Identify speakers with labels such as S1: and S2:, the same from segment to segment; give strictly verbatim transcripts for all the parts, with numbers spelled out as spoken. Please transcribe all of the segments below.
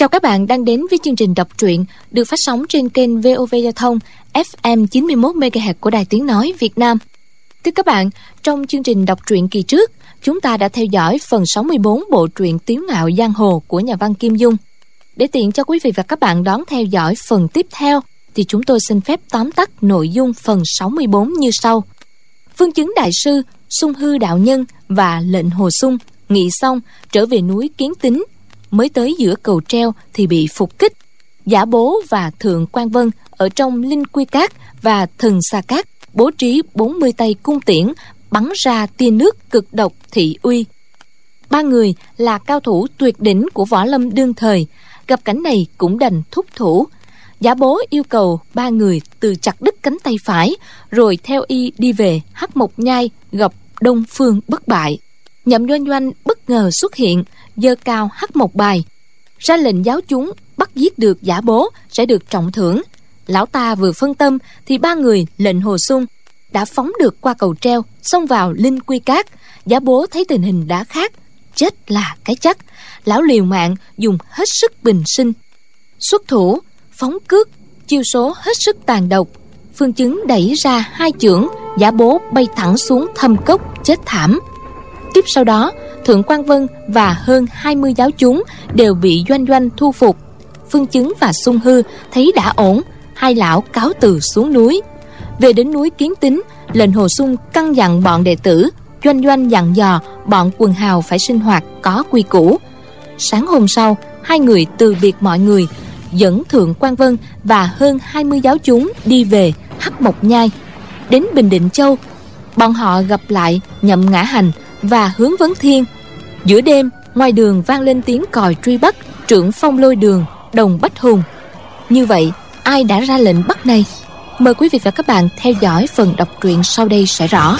S1: Chào các bạn đang đến với chương trình đọc truyện được phát sóng trên kênh vê o vê Giao thông ép em chín mươi mốt mê ga héc của Đài Tiếng Nói Việt Nam. Thưa các bạn, trong chương trình đọc truyện kỳ trước, chúng ta đã theo dõi phần sáu mươi bốn bộ truyện Tiếu Ngạo Giang Hồ của nhà văn Kim Dung. Để tiện cho quý vị và các bạn đón theo dõi phần tiếp theo, thì chúng tôi xin phép tóm tắt nội dung phần sáu mươi bốn như sau. Phương Chứng Đại Sư, Sung Hư Đạo Nhân và Lệnh Hồ Sung nghị xong trở về núi Kiến Tính. Mới tới giữa cầu treo thì bị phục kích. Giả Bố và Thượng Quan Vân ở trong Linh Quy Cát và Thần Xà Cát bố trí bốn mươi tay cung tiễn bắn ra tia nước cực độc thị uy. Ba người là cao thủ tuyệt đỉnh của võ lâm đương thời, gặp cảnh này cũng đành thúc thủ. Giả Bố yêu cầu ba người từ chặt đứt cánh tay phải, rồi theo y đi về Hắc Mộc Nhai gặp Đông Phương Bất Bại. Nhậm Doanh Doanh bất ngờ xuất hiện, giơ cao Hắc Mộc bài, ra lệnh giáo chúng bắt giết được Giả Bố sẽ được trọng thưởng. Lão ta vừa phân tâm thì ba người Lệnh Hồ Sung đã phóng được qua cầu treo, xông vào Linh Quy Cát. Giả Bố thấy tình hình đã khác, chết là cái chắc. Lão liều mạng dùng hết sức bình sinh, xuất thủ phóng cước, chiêu số hết sức tàn độc. Phương Chứng đẩy ra hai chưởng, Giả Bố bay thẳng xuống thâm cốc chết thảm. Tiếp sau đó, Thượng Quan Vân và hơn hai mươi giáo chúng đều bị Doanh Doanh thu phục. Phương Chứng và Sung Hư thấy đã ổn, hai lão cáo từ xuống núi. Về đến núi Kiến Tính, Lệnh Hồ Sung căn dặn bọn đệ tử, Doanh Doanh dặn dò bọn quần hào phải sinh hoạt có quy củ. Sáng hôm sau, hai người từ biệt mọi người, dẫn Thượng Quan Vân và hơn hai mươi giáo chúng đi về Hắc Mộc Nhai. Đến Bình Định Châu, bọn họ gặp lại Nhậm Ngã Hành và Hướng Vấn Thiên. Giữa đêm, ngoài đường vang lên tiếng còi truy bắt trưởng Phong Lôi Đường, Đồng Bách Hùng. Như vậy, ai đã ra lệnh bắt này? Mời quý vị và các bạn theo dõi phần đọc truyện sau đây sẽ rõ.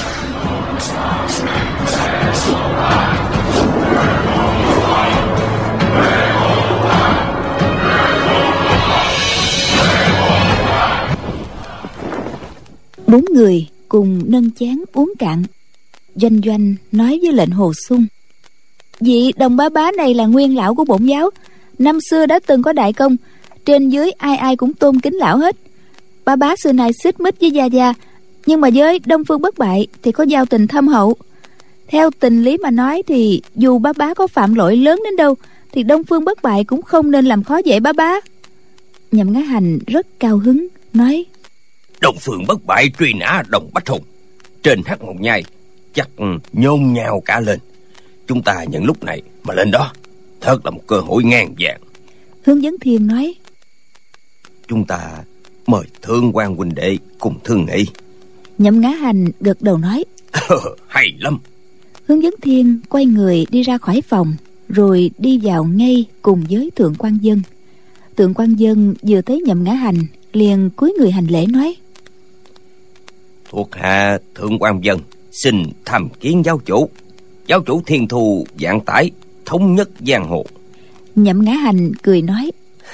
S2: Bốn người cùng nâng chén uống cạn. Doanh Doanh nói với Lệnh Hồ Sung: vị Đồng Bá Bá này là nguyên lão của bổn giáo, năm xưa đã từng có đại công, trên dưới ai ai cũng tôn kính lão hết. Bá Bá xưa nay xích mích với Gia Gia, nhưng mà với Đông Phương Bất Bại thì có giao tình thâm hậu. Theo tình lý mà nói thì dù Bá Bá có phạm lỗi lớn đến đâu thì Đông Phương Bất Bại cũng không nên làm khó dễ Bá Bá. Nhậm Ngã Hành rất cao hứng nói:
S3: Đông Phương Bất Bại truy nã Đồng Bách Hùng trên Hắc Mộc Nhai chắc nhôn nhào cả lên. Chúng ta nhận lúc này mà lên đó, thật là một cơ hội ngàn vàng.
S2: Hướng Vấn Thiên nói:
S3: Chúng ta mời Thượng Quan huynh đệ cùng thương nghị.
S2: Nhậm Ngã Hành gật đầu nói:
S3: hay lắm.
S2: Hướng Vấn Thiên quay người đi ra khỏi phòng, rồi đi vào ngay cùng với Thượng Quan Vân. Thượng Quan Vân vừa thấy Nhậm Ngã Hành liền cúi người hành lễ nói:
S3: Thuộc hạ Thượng Quan Vân xin tham kiến giáo chủ. Giáo chủ thiên thu vạn tải, thống nhất giang hồ.
S2: Nhậm Ngã Hành cười nói: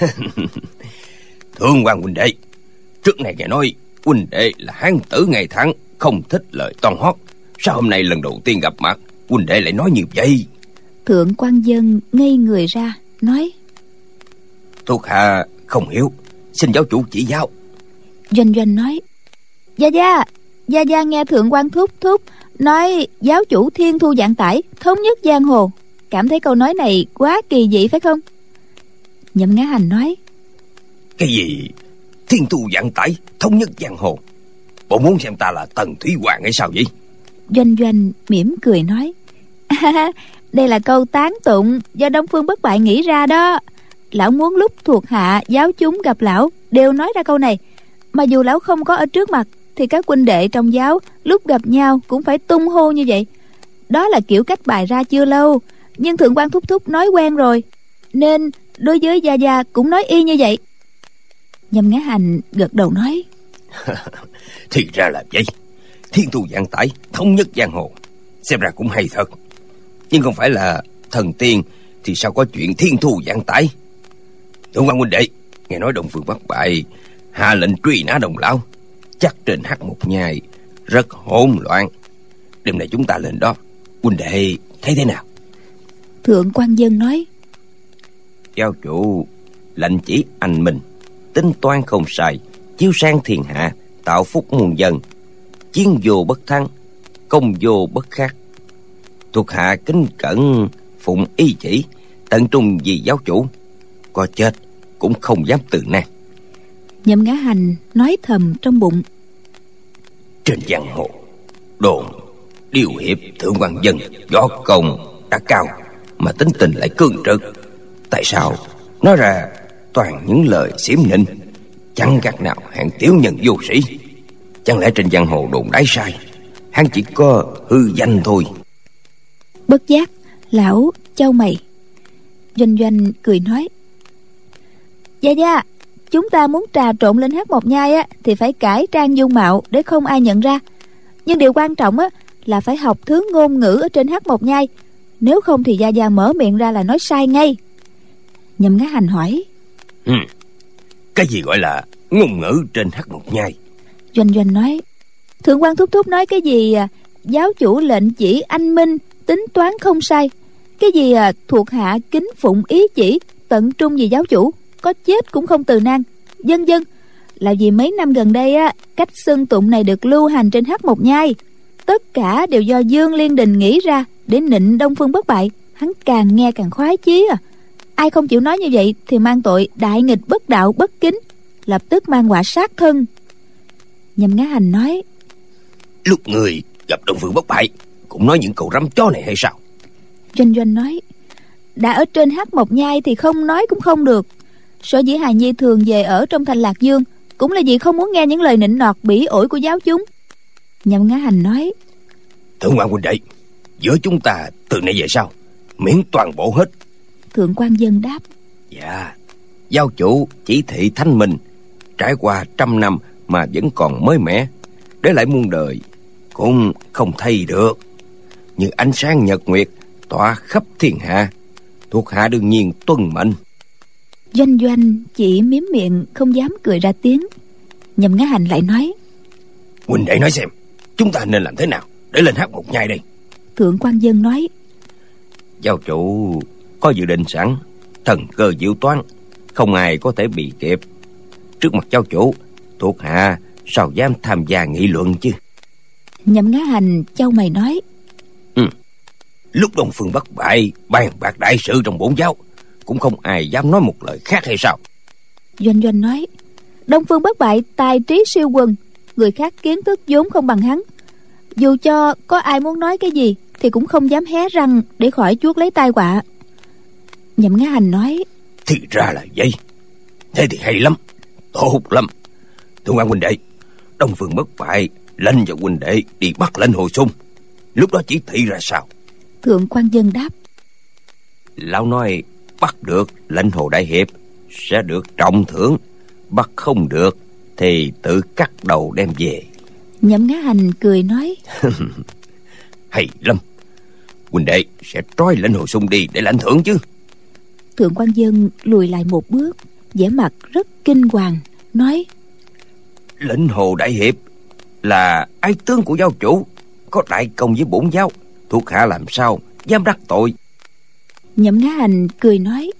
S3: Thượng Quan huynh đệ, trước này nghe nói huynh đệ là hán tử ngày tháng, không thích lời toan hót. Sao hôm nay lần đầu tiên gặp mặt huynh đệ lại nói như vậy?
S2: Thượng Quan Vân ngây người ra nói:
S3: Thuộc hạ không hiểu, xin giáo chủ chỉ giáo.
S2: Doanh Doanh nói: Gia Gia, Gia Gia nghe Thượng Quan thúc thúc nói giáo chủ thiên thu vạn tải, thống nhất giang hồ, cảm thấy câu nói này quá kỳ dị phải không? Nhậm Ngã Hành nói:
S3: Cái gì thiên thu vạn tải, thống nhất giang hồ? Bộ muốn xem ta là Tần Thủy Hoàng hay sao vậy?
S2: Doanh Doanh mỉm cười nói: à, đây là câu tán tụng do Đông Phương Bất Bại nghĩ ra đó. Lão muốn lúc thuộc hạ giáo chúng gặp lão đều nói ra câu này, mà dù lão không có ở trước mặt thì các huynh đệ trong giáo lúc gặp nhau cũng phải tung hô như vậy. Đó là kiểu cách bài ra chưa lâu, nhưng Thượng Quan thúc thúc nói quen rồi, nên đối với Gia Gia cũng nói y như vậy. Nhậm Ngã Hành gật đầu nói:
S3: thì ra là vậy. Thiên thu vạn tải, thống nhất giang hồ, xem ra cũng hay thật. Nhưng không phải là thần tiên thì sao có chuyện thiên thu vạn tải? Thượng Quan huynh đệ, nghe nói Đông Phương Bất Bại hạ lệnh truy nã Đồng lão, chắc trên Hắc Mộc Nhai rất hỗn loạn. Đêm nay chúng ta lên đó, huynh đệ thấy thế nào?
S2: Thượng Quan Vân nói:
S3: Giáo chủ lệnh chỉ anh minh, tính toán không sai, chiếu sang thiên hạ, tạo phúc muôn dân. Chiến vô bất thắng, công vô bất khắc. Thuộc hạ kính cẩn phụng ý chỉ, tận trung vì giáo chủ, có chết cũng không dám từ nan.
S2: Nhậm Ngã Hành nói thầm trong bụng:
S3: trên giang hồ đồn điều hiệp thượng quan dân võ công đã cao mà tính tình lại cương trực, tại sao nói ra toàn những lời xiểm nịnh, chẳng các nào hạng tiểu nhân vô sĩ? Chẳng lẽ trên giang hồ đồn đãi sai, hắn chỉ có hư danh thôi?
S2: Bất giác lão chau mày. Doanh Doanh cười nói: Gia Gia, chúng ta muốn trà trộn lên Hắc Mộc Nhai á thì phải cải trang dung mạo để không ai nhận ra. Nhưng điều quan trọng á là phải học thứ ngôn ngữ ở trên Hắc Mộc Nhai, nếu không thì Gia Gia mở miệng ra là nói sai ngay. Nhậm Ngã Hành hỏi:
S3: ừ, cái gì gọi là ngôn ngữ trên Hắc Mộc Nhai?
S2: Doanh Doanh nói: Thượng quan thúc thúc nói cái gì à, giáo chủ lệnh chỉ anh minh, tính toán không sai. Cái gì à, thuộc hạ kính phụng ý chỉ, tận trung vì giáo chủ, có chết cũng không từ nan, vân vân. Là vì mấy năm gần đây á, cách xưng tụng này được lưu hành trên Hắc Mộc Nhai, tất cả đều do Dương Liên Đình nghĩ ra để nịnh Đông Phương Bất Bại. Hắn càng nghe càng khoái chí à. Ai không chịu nói như vậy thì mang tội đại nghịch bất đạo bất kính, lập tức mang quả sát thân. Nhậm Ngã Hành nói:
S3: Lúc người gặp Đông Phương Bất Bại cũng nói những câu rắm chó này hay sao?
S2: Doanh Doanh nói: Đã ở trên Hắc Mộc Nhai thì không nói cũng không được. Sở dĩ hài nhi thường về ở trong thành Lạc Dương cũng là vì không muốn nghe những lời nịnh nọt bỉ ổi của giáo chúng. Nhậm Ngã Hành nói:
S3: Thượng quan huynh đệ, giữa chúng ta từ nay về sau miễn toàn bộ hết.
S2: Thượng quan Dân đáp:
S3: Dạ, giáo chủ chỉ thị thanh minh, trải qua trăm năm mà vẫn còn mới mẻ, để lại muôn đời cũng không thay được. Như ánh sáng nhật nguyệt tỏa khắp thiên hạ, thuộc hạ đương nhiên tuân mệnh.
S2: Doanh Doanh chỉ miếm miệng không dám cười ra tiếng. Nhậm Ngã Hành lại nói:
S3: Huynh đệ nói xem, chúng ta nên làm thế nào để lên Hắc Mộc Nhai đây?
S2: Thượng quan Dân nói:
S3: Giáo chủ có dự định sẵn, thần cơ diệu toán, không ai có thể bị kịp. Trước mặt giáo chủ, thuộc hạ sao dám tham gia nghị luận chứ?
S2: Nhậm Ngã Hành chau mày nói:
S3: ừ, Lúc Đông Phương Bất Bại bàn bạc đại sự trong bổn giáo, cũng không ai dám nói một lời khác hay sao?
S2: Doanh Doanh nói: Đông Phương Bất Bại tài trí siêu quần, người khác kiến thức vốn không bằng hắn. Dù cho có ai muốn nói cái gì thì cũng không dám hé răng để khỏi chuốc lấy tai họa. Nhậm Ngã Hành nói:
S3: Thì ra là vậy. Thế thì hay lắm, tốt lắm. Thượng quan huynh đệ, Đông Phương Bất Bại lệnh cho huynh đệ đi bắt lệnh Hồ Xung, lúc đó chỉ thị ra sao?
S2: Thượng quan Dân đáp:
S3: Lão nói bắt được lệnh Hồ Đại Hiệp sẽ được trọng thưởng, bắt không được thì tự cắt đầu đem về.
S2: Nhậm Ngã Hành cười nói:
S3: Hay lắm, huynh đệ sẽ trói lệnh Hồ Xung đi để lãnh thưởng chứ.
S2: Thượng quan Dân lùi lại một bước, vẻ mặt rất kinh hoàng, nói:
S3: Lệnh Hồ Đại Hiệp là ái tướng của giáo chủ, có đại công với bổn giáo, thuộc hạ làm sao dám đắc tội.
S2: Nhậm Ngã Hành cười nói: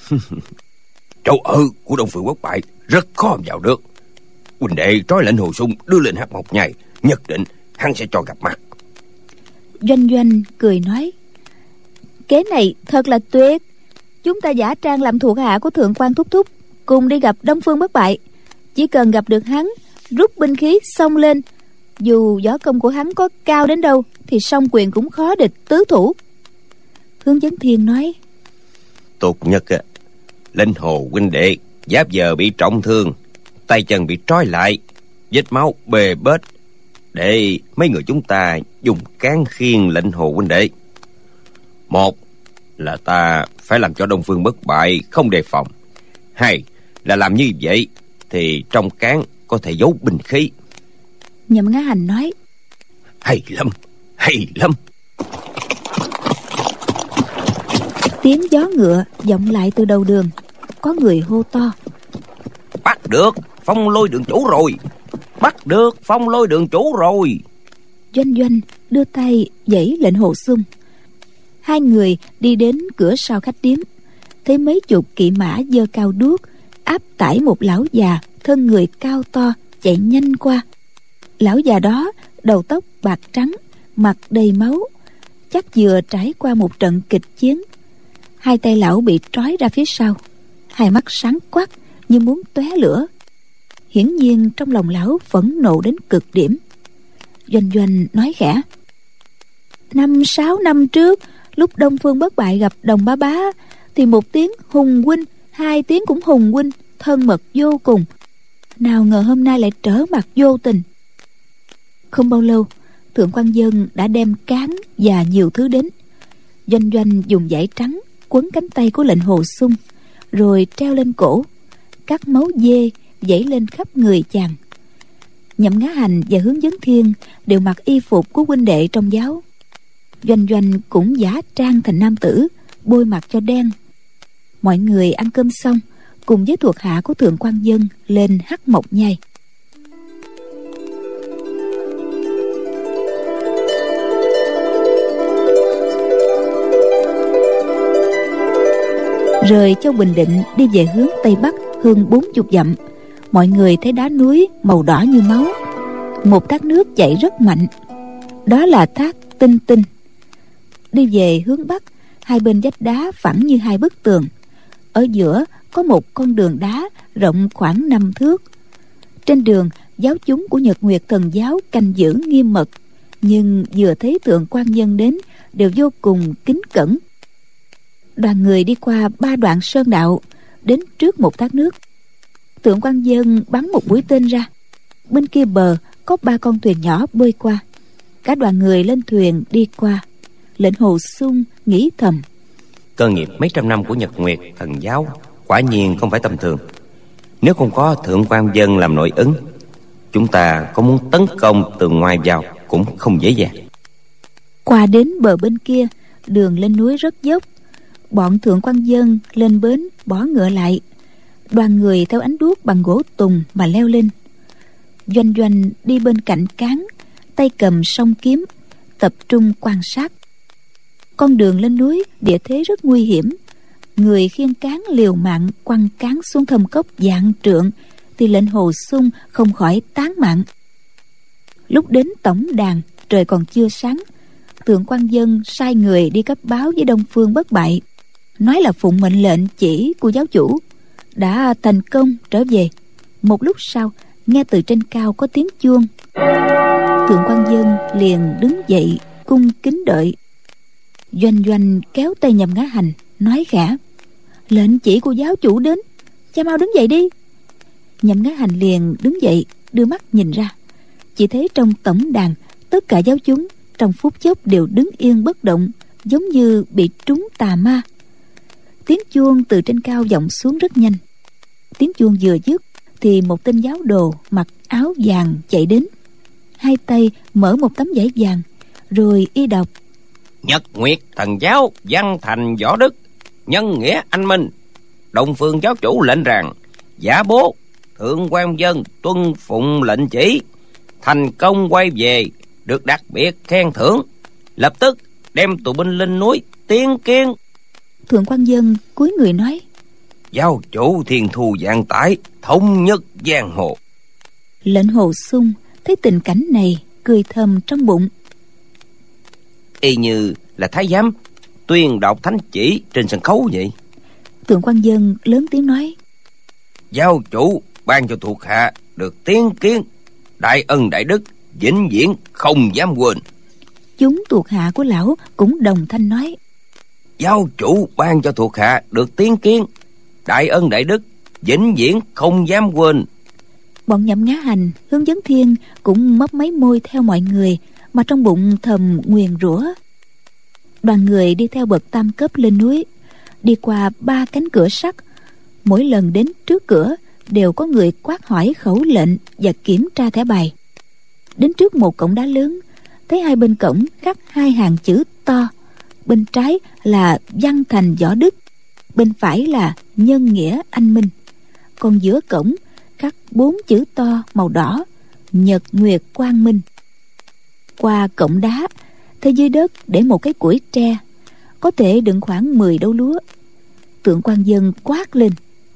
S3: Chỗ ở của Đông Phương Bất Bại rất khó vào được. Huynh đệ trói lệnh Hồ Xung đưa lên Hắc Mộc Nhai, nhất định hắn sẽ cho gặp mặt.
S2: Doanh Doanh cười nói: Kế này thật là tuyệt. Chúng ta giả trang làm thuộc hạ của Thượng quan thúc thúc, cùng đi gặp Đông Phương Bất Bại. Chỉ cần gặp được hắn, rút binh khí xông lên, dù võ công của hắn có cao đến đâu thì song quyền cũng khó địch tứ thủ. Hướng Vấn Thiên nói:
S3: Tốt nhất á, lệnh Hồ huynh đệ giáp giờ bị trọng thương, tay chân bị trói lại, vết máu bê bết, để mấy người chúng ta dùng cán khiên lệnh Hồ huynh đệ. Một là ta phải làm cho Đông Phương Bất Bại không đề phòng, hai là làm như vậy thì trong cán có thể giấu binh khí.
S2: Nhậm Ngã Hành nói:
S3: Hay lắm, hay lắm.
S2: Tiếng gió ngựa vọng lại từ đầu đường, có người hô to:
S3: Bắt được Phong Lôi đường chủ rồi, bắt được Phong Lôi đường chủ rồi.
S2: Doanh Doanh đưa tay giãy lệnh Hồ Xung. Hai người đi đến cửa sau khách điếm, thấy mấy chục kỵ mã giơ cao đuốc áp tải một lão già thân người cao to chạy nhanh qua. Lão già đó đầu tóc bạc trắng, mặt đầy máu, chắc vừa trải qua một trận kịch chiến. Hai tay lão bị trói ra phía sau, hai mắt sáng quắc như muốn tóe lửa. Hiển nhiên trong lòng lão phẫn nộ đến cực điểm. Doanh Doanh nói khẽ: Năm sáu năm trước, lúc Đông Phương Bất Bại gặp Đồng Bá Bá, thì một tiếng hùng huynh, hai tiếng cũng hùng huynh, thân mật vô cùng. Nào ngờ hôm nay lại trở mặt vô tình. Không bao lâu, Thượng quan Dân đã đem cán và nhiều thứ đến. Doanh Doanh dùng vải trắng quấn cánh tay của lệnh Hồ Xung, rồi treo lên cổ. Các máu dê dãy lên khắp người chàng. Nhậm Ngã Hành và Hướng Vấn Thiên đều mặc y phục của huynh đệ trong giáo. Doanh Doanh cũng giả trang thành nam tử, bôi mặt cho đen. Mọi người ăn cơm xong, cùng với thuộc hạ của Thượng quan Dân lên Hắc Mộc Nhai. Rời Châu Bình Định đi về hướng Tây Bắc hơn bốn chục dặm, mọi người thấy đá núi màu đỏ như máu. Một thác nước chảy rất mạnh, đó là thác Tinh Tinh. Đi về hướng Bắc, hai bên vách đá phẳng như hai bức tường. Ở giữa có một con đường đá rộng khoảng năm thước. Trên đường, giáo chúng của Nhật Nguyệt Thần giáo canh giữ nghiêm mật, nhưng vừa thấy Thượng quan Nhân đến đều vô cùng kính cẩn. Đoàn người đi qua ba đoạn sơn đạo, đến trước một thác nước. Thượng quan Dân bắn một mũi tên ra. Bên kia bờ có ba con thuyền nhỏ bơi qua. Cả đoàn người lên thuyền đi qua. Lệnh Hồ Xung nghĩ thầm:
S3: Cơ nghiệp mấy trăm năm của Nhật Nguyệt Thần giáo quả nhiên không phải tầm thường. Nếu không có Thượng quan Dân làm nội ứng, chúng ta có muốn tấn công từ ngoài vào cũng không dễ dàng.
S2: Qua đến bờ bên kia, đường lên núi rất dốc. Bọn Thượng quan Dân lên bến bỏ ngựa lại. Đoàn người theo ánh đuốc bằng gỗ tùng mà leo lên. Doanh Doanh đi bên cạnh cán, tay cầm song kiếm, tập trung quan sát. Con đường lên núi địa thế rất nguy hiểm. Người khiêng cán liều mạng quăng cán xuống thâm cốc vạn trượng, thì lệnh Hồ Xung không khỏi tán mạng. Lúc đến tổng đàn, trời còn chưa sáng. Thượng quan Dân sai người đi cấp báo với Đông Phương Bất Bại, nói là phụng mệnh lệnh chỉ của giáo chủ, đã thành công trở về. Một lúc sau, nghe từ trên cao có tiếng chuông. Thượng quan Dân liền đứng dậy cung kính đợi. Doanh Doanh kéo tay Nhậm Ngã Hành, nói khẽ: Lệnh chỉ của giáo chủ đến, cha mau đứng dậy đi. Nhậm Ngã Hành liền đứng dậy, đưa mắt nhìn ra. Chỉ thấy trong tổng đàn, tất cả giáo chúng trong phút chốc đều đứng yên bất động, giống như bị trúng tà ma. Tiếng chuông từ trên cao vọng xuống rất nhanh. Tiếng chuông vừa dứt thì một tên giáo đồ mặc áo vàng chạy đến. Hai tay mở một tấm giấy vàng, rồi y đọc:
S3: Nhật Nguyệt Thần giáo văn thành võ đức, nhân nghĩa anh minh. Đông Phương giáo chủ lệnh rằng giả bố Thượng quan Dân tuân phụng lệnh chỉ, thành công quay về, được đặc biệt khen thưởng. Lập tức đem tù binh lên núi tiến kiến.
S2: Thượng quan Dân cúi người nói:
S3: Giáo chủ thiên thu vạn tải, thống nhất giang hồ.
S2: Lệnh Hồ Xung thấy tình cảnh này, cười thầm trong bụng.
S3: Y như là thái giám tuyên đọc thánh chỉ trên sân khấu vậy.
S2: Thượng quan Dân lớn tiếng nói:
S3: Giáo chủ ban cho thuộc hạ được tiến kiến, đại ân đại đức vĩnh viễn không dám quên.
S2: Chúng thuộc hạ của lão cũng đồng thanh nói:
S3: Giáo chủ ban cho thuộc hạ được tiến kiến, đại ân đại đức vĩnh viễn không dám quên.
S2: Bọn Nhậm Ngã Hành, Hướng Vấn Thiên cũng mấp máy môi theo mọi người, mà trong bụng thầm nguyền rủa. Đoàn người đi theo bậc tam cấp lên núi, đi qua ba cánh cửa sắt. Mỗi lần đến trước cửa đều có người quát hỏi khẩu lệnh và kiểm tra thẻ bài. Đến trước một cổng đá lớn, thấy hai bên cổng khắc hai hàng chữ to. Bên trái là văn thành võ đức, bên phải là nhân nghĩa anh minh. Còn giữa cổng khắc bốn chữ to màu đỏ: Nhật Nguyệt Quang Minh. Qua cổng đá, thấy dưới đất để một cái củi tre, có thể đựng khoảng mười đấu lúa. Thượng quan Dân quát lên: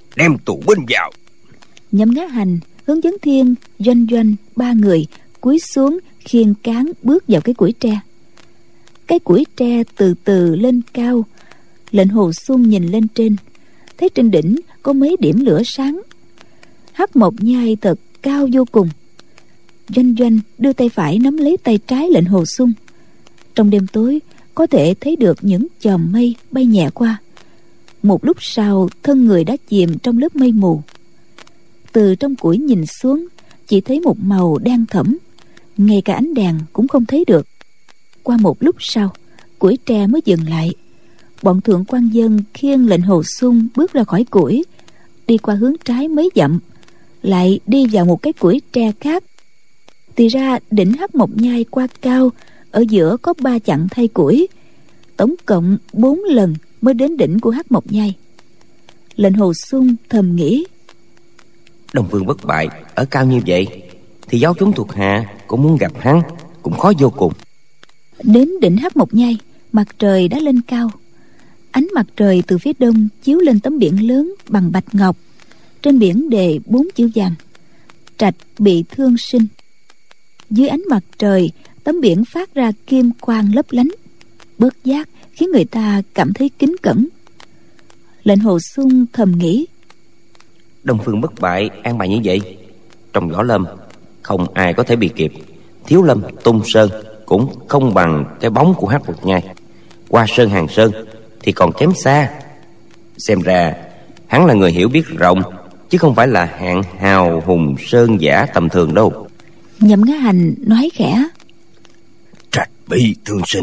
S3: đem tù binh vào.
S2: Nhậm Ngã Hành, Hướng Dẫn Thiên, Doanh Doanh ba người cúi xuống khiêng cán bước vào cái củi tre. Cái củi tre từ từ lên cao. Lệnh Hồ Xuân nhìn lên trên, thấy trên đỉnh có mấy điểm lửa sáng. Hắc Mộc Nhai thật cao vô cùng. Doanh Doanh đưa tay phải nắm lấy tay trái Lệnh Hồ Xuân. Trong đêm tối có thể thấy được những chòm mây bay nhẹ qua. Một lúc sau, thân người đã chìm trong lớp mây mù. Từ trong củi nhìn xuống, chỉ thấy một màu đen thẫm, ngay cả ánh đèn cũng không thấy được. Qua một lúc sau, củi tre mới dừng lại. Bọn thượng quan dân khiêng Lệnh Hồ Xuân bước ra khỏi củi, đi qua hướng trái mấy dặm, lại đi vào một cái củi tre khác. Thì ra đỉnh Hắc Mộc Nhai qua cao, ở giữa có ba chặng thay củi, tổng cộng bốn lần mới đến đỉnh của Hắc Mộc Nhai. Lệnh Hồ Xuân thầm nghĩ,
S3: Đông Phương Bất Bại ở cao như vậy thì giáo chúng thuộc hạ cũng muốn gặp hắn cũng khó vô cùng.
S2: Đến đỉnh Hắc Mộc Nhai, mặt trời đã lên cao. Ánh mặt trời từ phía đông chiếu lên tấm biển lớn bằng bạch ngọc. Trên biển đề bốn chữ vàng: Trạch bị thương sinh. Dưới ánh mặt trời, tấm biển phát ra kim quang lấp lánh, bớt giác khiến người ta cảm thấy kính cẩn. Lệnh Hồ Xuân thầm nghĩ,
S3: Đông Phương Bất Bại an bài như vậy, trong võ lâm không ai có thể bị kịp. Thiếu lâm Tung Sơn cũng không bằng cái bóng của Hắc Mộc Nhai. Qua Sơn Hàng Sơn thì còn kém xa. Xem ra hắn là người hiểu biết rộng, chứ không phải là hạng hào hùng sơn giả tầm thường đâu.
S2: Nhậm Ngã Hành nói khẽ,
S3: Trạch bị thương sinh.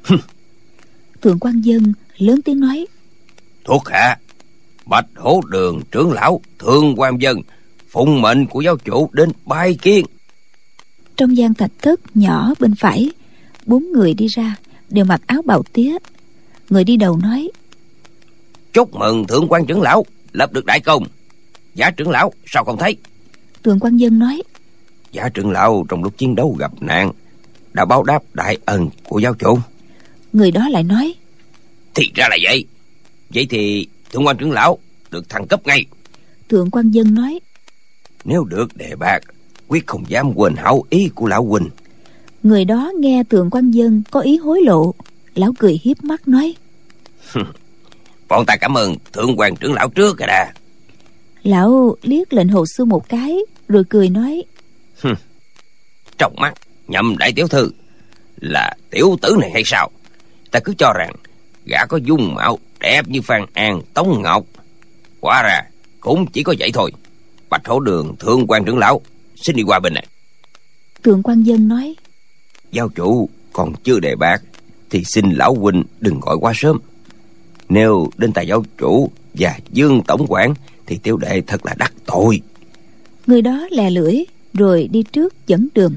S2: Thượng quan dân lớn tiếng nói,
S3: Thuộc hạ Bạch Hổ Đường trưởng lão Thượng quan dân phụng mệnh của giáo chủ đến bái kiến.
S2: Trong gian thạch thất nhỏ bên phải, bốn người đi ra, đều mặc áo bào tía. Người đi đầu nói,
S3: Chúc mừng Thượng quan trưởng lão lập được đại công. Giả trưởng lão sao không thấy?
S2: Thượng quan dân nói,
S3: Giả trưởng lão trong lúc chiến đấu gặp nạn, đã báo đáp đại ân của giáo chủ.
S2: Người đó lại nói,
S3: Thì ra là vậy. Vậy thì Thượng quan trưởng lão được thăng cấp ngay.
S2: Thượng quan dân nói,
S3: Nếu được đề bạt, quyết không dám quên hảo ý của lão huynh.
S2: Người đó nghe Thượng quan dân có ý hối lộ, lão cười hiếp mắt nói,
S3: Bọn ta cảm ơn Thượng quan trưởng lão trước rồi đã.
S2: Lão liếc Lệnh Hồ Xuân một cái, rồi cười nói,
S3: Trong mắt Nhậm đại tiểu thư là tiểu tử này hay sao? Ta cứ cho rằng gã có dung mạo đẹp như Phan An, Tống Ngọc. Hóa ra cũng chỉ có vậy thôi. Bạch Hổ Đường Thượng quan trưởng lão xin đi qua bên này.
S2: Thượng quan dân nói,
S3: Giáo chủ còn chưa đề bạt thì xin lão huynh đừng gọi quá sớm. Nếu đến tài giáo chủ và Dương tổng quản thì tiểu đệ thật là đắc tội.
S2: Người đó lè lưỡi rồi đi trước dẫn đường.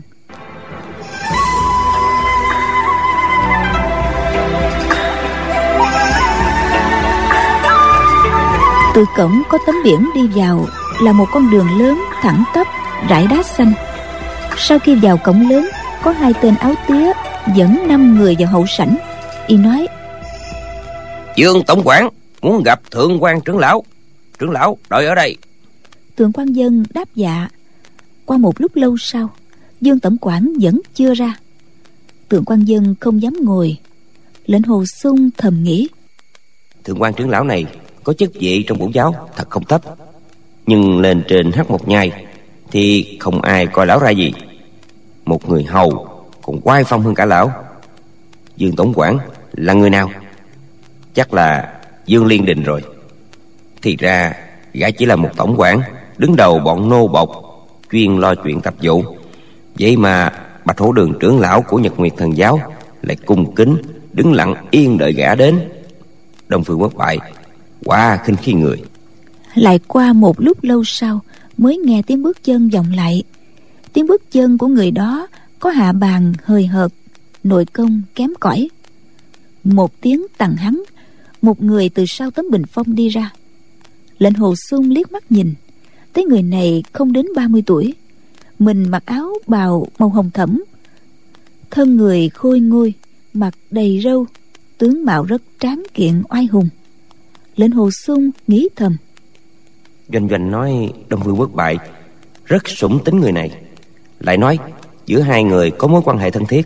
S2: Từ cổng có tấm biển đi vào là một con đường lớn thẳng tắp, rải đá xanh. Sau khi vào cổng lớn, có hai tên áo tía dẫn năm người vào hậu sảnh. Y nói,
S3: Dương tổng quản muốn gặp Thượng quan trưởng lão. Trưởng lão đợi ở đây.
S2: Thượng quan dân đáp dạ. Qua một lúc lâu sau, Dương tổng quản vẫn chưa ra. Thượng quan dân không dám ngồi. Lệnh Hồ Xuân thầm nghĩ,
S3: Thượng quan trưởng lão này có chức vị trong bổn giáo thật không thấp, nhưng lên trên Hắc Mộc Nhai thì không ai coi lão ra gì. Một người hầu còn oai phong hơn cả lão. Dương tổng quản là người nào? Chắc là Dương Liên Đình rồi. Thì ra gã chỉ là một tổng quản đứng đầu bọn nô bộc, chuyên lo chuyện tập vụ. Vậy mà Bạch Hổ Đường trưởng lão của Nhật Nguyệt Thần Giáo lại cung kính đứng lặng yên đợi gã đến. Đông Phương Bất Bại quá khinh khi người.
S2: Lại qua một lúc lâu sau mới nghe tiếng bước chân vọng lại. Tiếng bước chân của người đó có hạ bàn hời hợt, nội công kém cỏi. Một tiếng tằng hắng, một người từ sau tấm bình phong đi ra. Lệnh Hồ Xuân liếc mắt nhìn, thấy người này không đến ba mươi tuổi. Mình mặc áo bào màu hồng thẫm, thân người khôi ngôi, mặt đầy râu, tướng mạo rất tráng kiện oai hùng. Lệnh Hồ Xuân nghĩ thầm,
S3: Doanh Doanh nói Đông Phương Bất Bại rất sủng tính người này, lại nói giữa hai người có mối quan hệ thân thiết.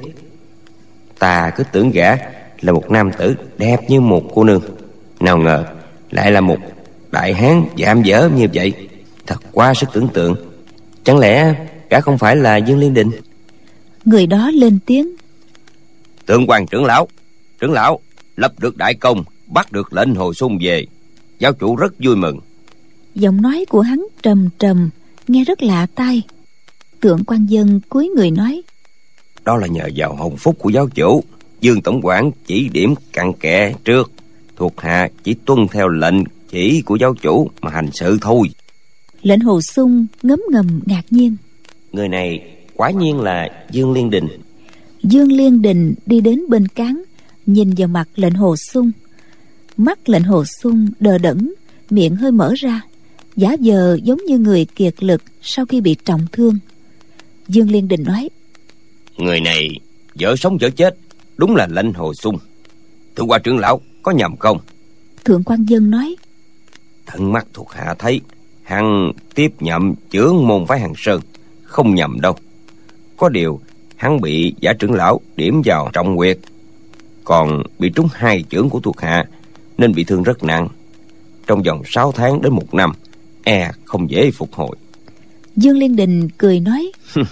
S3: Ta cứ tưởng gã là một nam tử đẹp như một cô nương, nào ngờ lại là một đại hán dạm dở như vậy, thật quá sức tưởng tượng. Chẳng lẽ gã không phải là Dương Liên Đình?
S2: Người đó lên tiếng:
S3: Thượng quan trưởng lão, trưởng lão lập được đại công, bắt được lệnh Hồ Xung về, giáo chủ rất vui mừng.
S2: Giọng nói của hắn trầm trầm, nghe rất lạ tai. Thượng quan Dân cúi người nói:
S3: Đó là nhờ vào hồng phúc của giáo chủ. Dương tổng quản chỉ điểm cặn kẽ trước, thuộc hạ chỉ tuân theo lệnh chỉ của giáo chủ mà hành sự thôi.
S2: Lệnh Hồ Xung ngấm ngầm ngạc nhiên.
S3: Người này quả nhiên là Dương Liên Đình.
S2: Dương Liên Đình đi đến bên cán, nhìn vào mặt lệnh Hồ Xung. Mắt lệnh Hồ Xung đờ đẫn, miệng hơi mở ra, giả vờ giống như người kiệt lực sau khi bị trọng thương. Dương Liên Đình nói:
S3: Người này dở sống dở chết, đúng là lệnh Hồ Xung. Thượng quan trưởng lão có nhầm không?
S2: Thượng quan Dân nói:
S3: Tận mắt thuộc hạ thấy hắn tiếp nhậm chưởng môn phái Hằng Sơn, không nhầm đâu. Có điều hắn bị giả trưởng lão điểm vào trọng huyệt, còn bị trúng hai chưởng của thuộc hạ nên bị thương rất nặng. Trong vòng sáu tháng đến một năm, e không dễ phục hồi.
S2: Dương Liên Đình cười nói: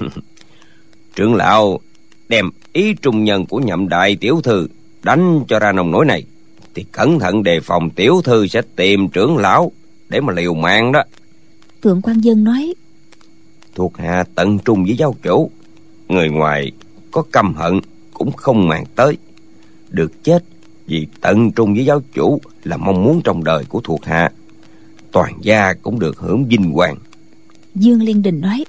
S3: Trưởng lão đem ý trung nhân của nhậm đại tiểu thư đánh cho ra nông nỗi này, thì cẩn thận đề phòng tiểu thư sẽ tìm trưởng lão để mà liều mạng đó.
S2: Thượng quan Dân nói:
S3: Thuộc hạ tận trung với giáo chủ, người ngoài có căm hận cũng không màng tới. Được chết vì tận trung với giáo chủ là mong muốn trong đời của thuộc hạ. Toàn gia cũng được hưởng vinh quang.
S2: Dương Liên Đình nói: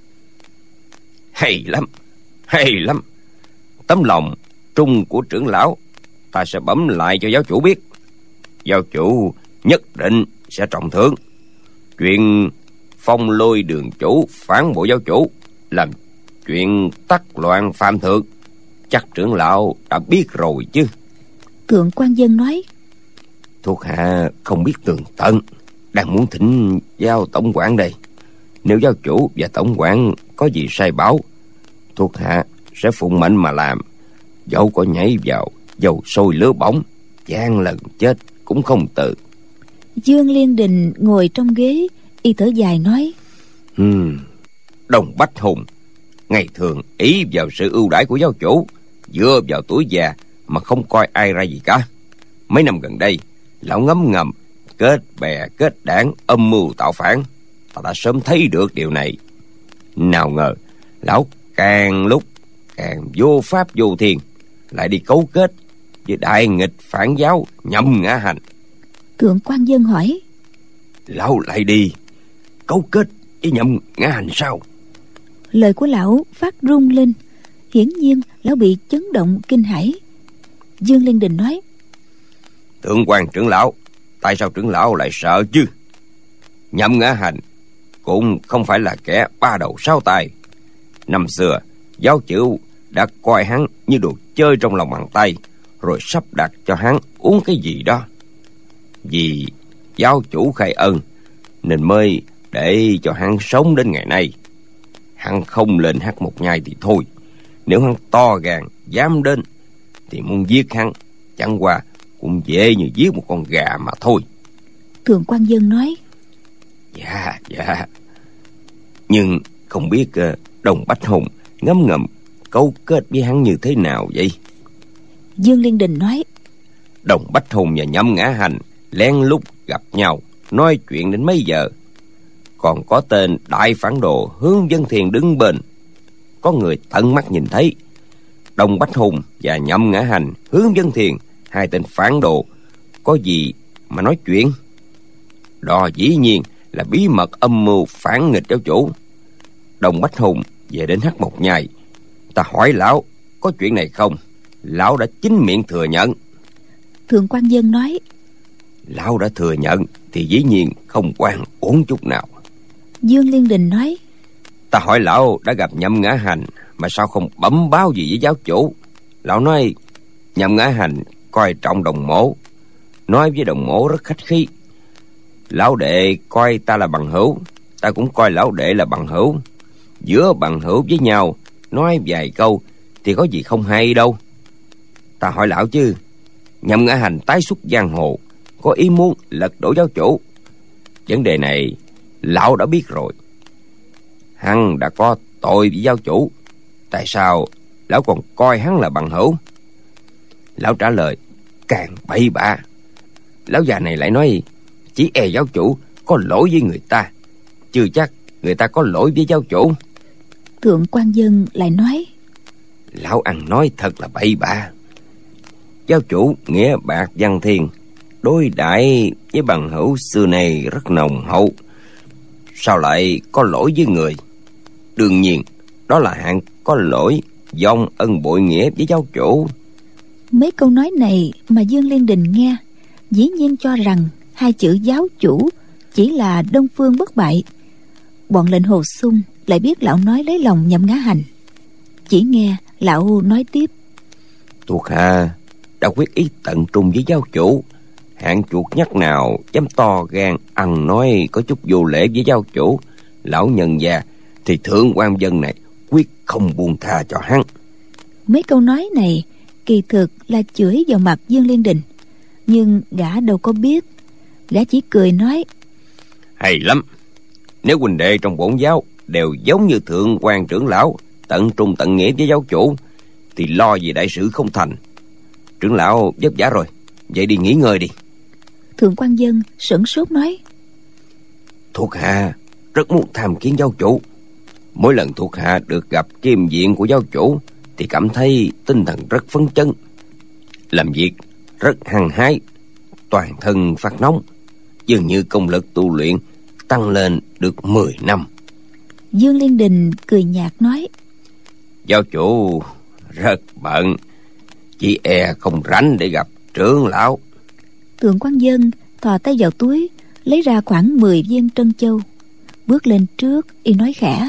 S3: Hay lắm, hay lắm. Tấm lòng trung của trưởng lão ta sẽ bấm lại cho giáo chủ biết. Giáo chủ nhất định sẽ trọng thưởng. Chuyện phong lôi đường chủ phản bội giáo chủ, làm chuyện tắc loạn phạm thượng, chắc trưởng lão đã biết rồi chứ.
S2: Thượng quan Dân nói:
S3: Thuộc hạ không biết tường tận, đang muốn thỉnh giáo tổng quản đây. Nếu giáo chủ và tổng quản có gì sai báo, thuộc hạ sẽ phụng mệnh mà làm. Dẫu có nhảy vào dầu sôi lửa bỏng, gian lần chết cũng không từ.
S2: Dương Liên Đình ngồi trong ghế, y thở dài nói:
S3: Hmm, Đồng Bách Hùng ngày thường ý vào sự ưu đãi của giáo chủ, dựa vào tuổi già mà không coi ai ra gì cả. Mấy năm gần đây, lão ngấm ngầm kết bè kết đảng, âm mưu tạo phản. Ta đã sớm thấy được điều này. Nào ngờ lão càng lúc càng vô pháp vô thiên, lại đi cấu kết với đại nghịch phản giáo Nhậm Ngã Hành.
S2: Thượng quan Dân hỏi:
S3: Lão lại đi cấu kết với Nhậm Ngã Hành sao?
S2: Lời của lão phát rung lên, hiển nhiên lão bị chấn động kinh hãi. Dương Liên Đình nói:
S3: Thượng quan trưởng lão, tại sao trưởng lão lại sợ chứ? Nhậm Ngã Hành cũng không phải là kẻ ba đầu sáu tay. Năm xưa giáo chủ đã coi hắn như đồ chơi trong lòng bàn tay, rồi sắp đặt cho hắn uống cái gì đó. Vì giáo chủ khai ân nên mới để cho hắn sống đến ngày nay. Hắn không lên hát một nhai thì thôi, nếu hắn to gan dám đến thì muốn giết hắn chẳng qua cũng dễ như giết một con gà mà thôi.
S2: Thượng quan Dân nói:
S3: Dạ dạ, nhưng không biết uh, Đồng Bách Hùng ngấm ngầm cấu kết với hắn như thế nào vậy?
S2: Dương Liên Đình nói:
S3: Đồng Bách Hùng và Nhậm Ngã Hành lén lút gặp nhau, nói chuyện đến mấy giờ. Còn có tên đại phản đồ Hướng Vân Thiền đứng bên. Có người tận mắt nhìn thấy Đồng Bách Hùng và Nhậm Ngã Hành, Hướng Vân Thiền, hai tên phản đồ có gì mà nói chuyện. Đó dĩ nhiên là bí mật âm mưu phản nghịch giáo chủ. Đồng Bách Hùng về đến Hắc Mộc Nhai, ta hỏi lão có chuyện này không, lão đã chính miệng thừa nhận.
S2: Thượng quan Dân nói:
S3: Lão đã thừa nhận thì dĩ nhiên không quan uổng chút nào.
S2: Dương Liên Đình nói:
S3: Ta hỏi lão đã gặp Nhậm Ngã Hành mà sao không bẩm báo gì với giáo chủ? Lão nói Nhậm Ngã Hành coi trọng Đồng Mỗ, nói với Đồng Mỗ rất khách khí. Lão đệ coi ta là bằng hữu, ta cũng coi lão đệ là bằng hữu. Giữa bằng hữu với nhau nói vài câu thì có gì không hay đâu. Ta hỏi lão chứ, Nhậm Ngã Hành tái xuất giang hồ, có ý muốn lật đổ giáo chủ. Vấn đề này lão đã biết rồi. Hắn đã có tội với giáo chủ, tại sao lão còn coi hắn là bằng hữu? Lão trả lời càng bậy bạ. Lão già này lại nói chỉ e giáo chủ có lỗi với người ta, chưa chắc người ta có lỗi với giáo chủ.
S2: Thượng quan Dân lại nói,
S3: lão ăn nói thật là bậy bạ. Giáo chủ nghĩa bạc văn thiên, đối đãi với bằng hữu xưa này rất nồng hậu, sao lại có lỗi với người? Đương nhiên đó là hạng có lỗi vong ân bội nghĩa với giáo chủ.
S2: Mấy câu nói này mà Dương Liên Đình nghe, dĩ nhiên cho rằng hai chữ giáo chủ chỉ là Đông Phương Bất Bại. Bọn lệnh Hồ Xung lại biết lão nói lấy lòng Nhậm Ngã Hành. Chỉ nghe lão nói tiếp,
S3: thuộc hạ đã quyết ý tận trung với giáo chủ. Hạng chuột nhắt nào dám to gan ăn nói có chút vô lễ với giáo chủ, lão nhân gia, thì Thượng quan Dân này quyết không buông tha cho hắn.
S2: Mấy câu nói này kỳ thực là chửi vào mặt Dương Liên Đình, nhưng gã đâu có biết. Gã chỉ cười nói,
S3: hay lắm. Nếu huynh đệ trong bổn giáo đều giống như Thượng quan trưởng lão, tận trung tận nghĩa với giáo chủ, thì lo gì đại sự không thành. Trưởng lão vất vả rồi, vậy đi nghỉ ngơi đi.
S2: Thượng quan Dân sửng sốt nói,
S3: thuộc hạ rất muốn tham kiến giáo chủ. Mỗi lần thuộc hạ được gặp kiêm viện của giáo chủ thì cảm thấy tinh thần rất phấn chấn, làm việc rất hăng hái, toàn thân phát nóng, dường như công lực tu luyện tăng lên được mười năm.
S2: Dương Liên Đình cười nhạt nói,
S3: giáo chủ rất bận, chỉ e không rảnh để gặp trưởng lão.
S2: Thượng quan Dân thò tay vào túi, lấy ra khoảng mười viên trân châu, bước lên trước y nói khẽ,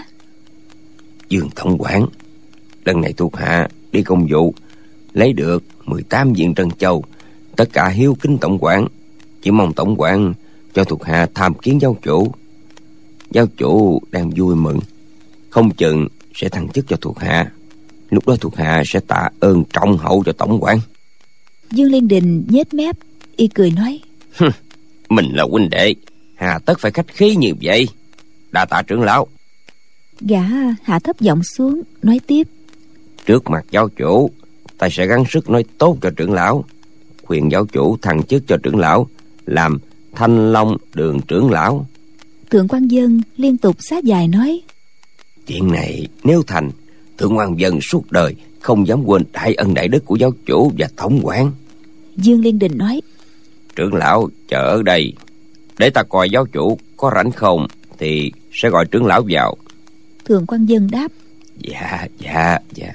S3: Dương tổng quản, lần này thuộc hạ đi công vụ lấy được mười tám viên trân châu, tất cả hiếu kính tổng quản, chỉ mong tổng quản cho thuộc hạ tham kiến giáo chủ. Giáo chủ đang vui mừng, không chừng sẽ thăng chức cho thuộc hạ, lúc đó thuộc hạ sẽ tạ ơn trọng hậu cho tổng quản.
S2: Dương Liên Đình nhếch mép, y cười nói,
S3: mình là huynh đệ, hà tất phải khách khí như vậy. Đa tạ trưởng lão.
S2: Gã hạ thấp giọng xuống nói tiếp,
S3: trước mặt giáo chủ, ta sẽ gắng sức nói tốt cho trưởng lão, khuyên giáo chủ thăng chức cho trưởng lão, làm Thanh Long đường trưởng lão.
S2: Thượng quan Dân liên tục xá dài nói,
S3: chuyện này nếu thành, Thượng quan Dân suốt đời không dám quên đại ân đại đức của giáo chủ và tổng quản.
S2: Dương Liên Đình nói,
S3: trưởng lão chờ ở đây, để ta coi giáo chủ có rảnh không thì sẽ gọi trưởng lão vào.
S2: Thượng quan Dân đáp,
S3: dạ dạ dạ.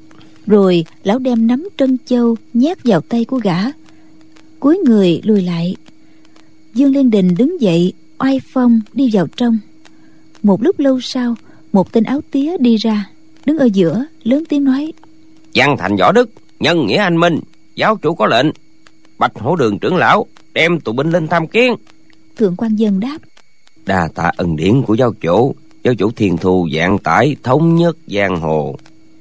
S2: Rồi lão đem nắm trân châu nhét vào tay của gã, cúi người lùi lại. Dương Liên Đình đứng dậy oai phong đi vào trong. Một lúc lâu sau, một tên áo tía đi ra, đứng ở giữa lớn tiếng nói,
S3: Văn thành võ đức, nhân nghĩa anh minh, giáo chủ có lệnh, Bạch Hổ đường trưởng lão đem tụi binh lên tham kiến.
S2: Thượng quan Dân đáp,
S3: đa tạ ân điển của giáo chủ, giáo chủ thiên thu vạn tải, thống nhất giang hồ.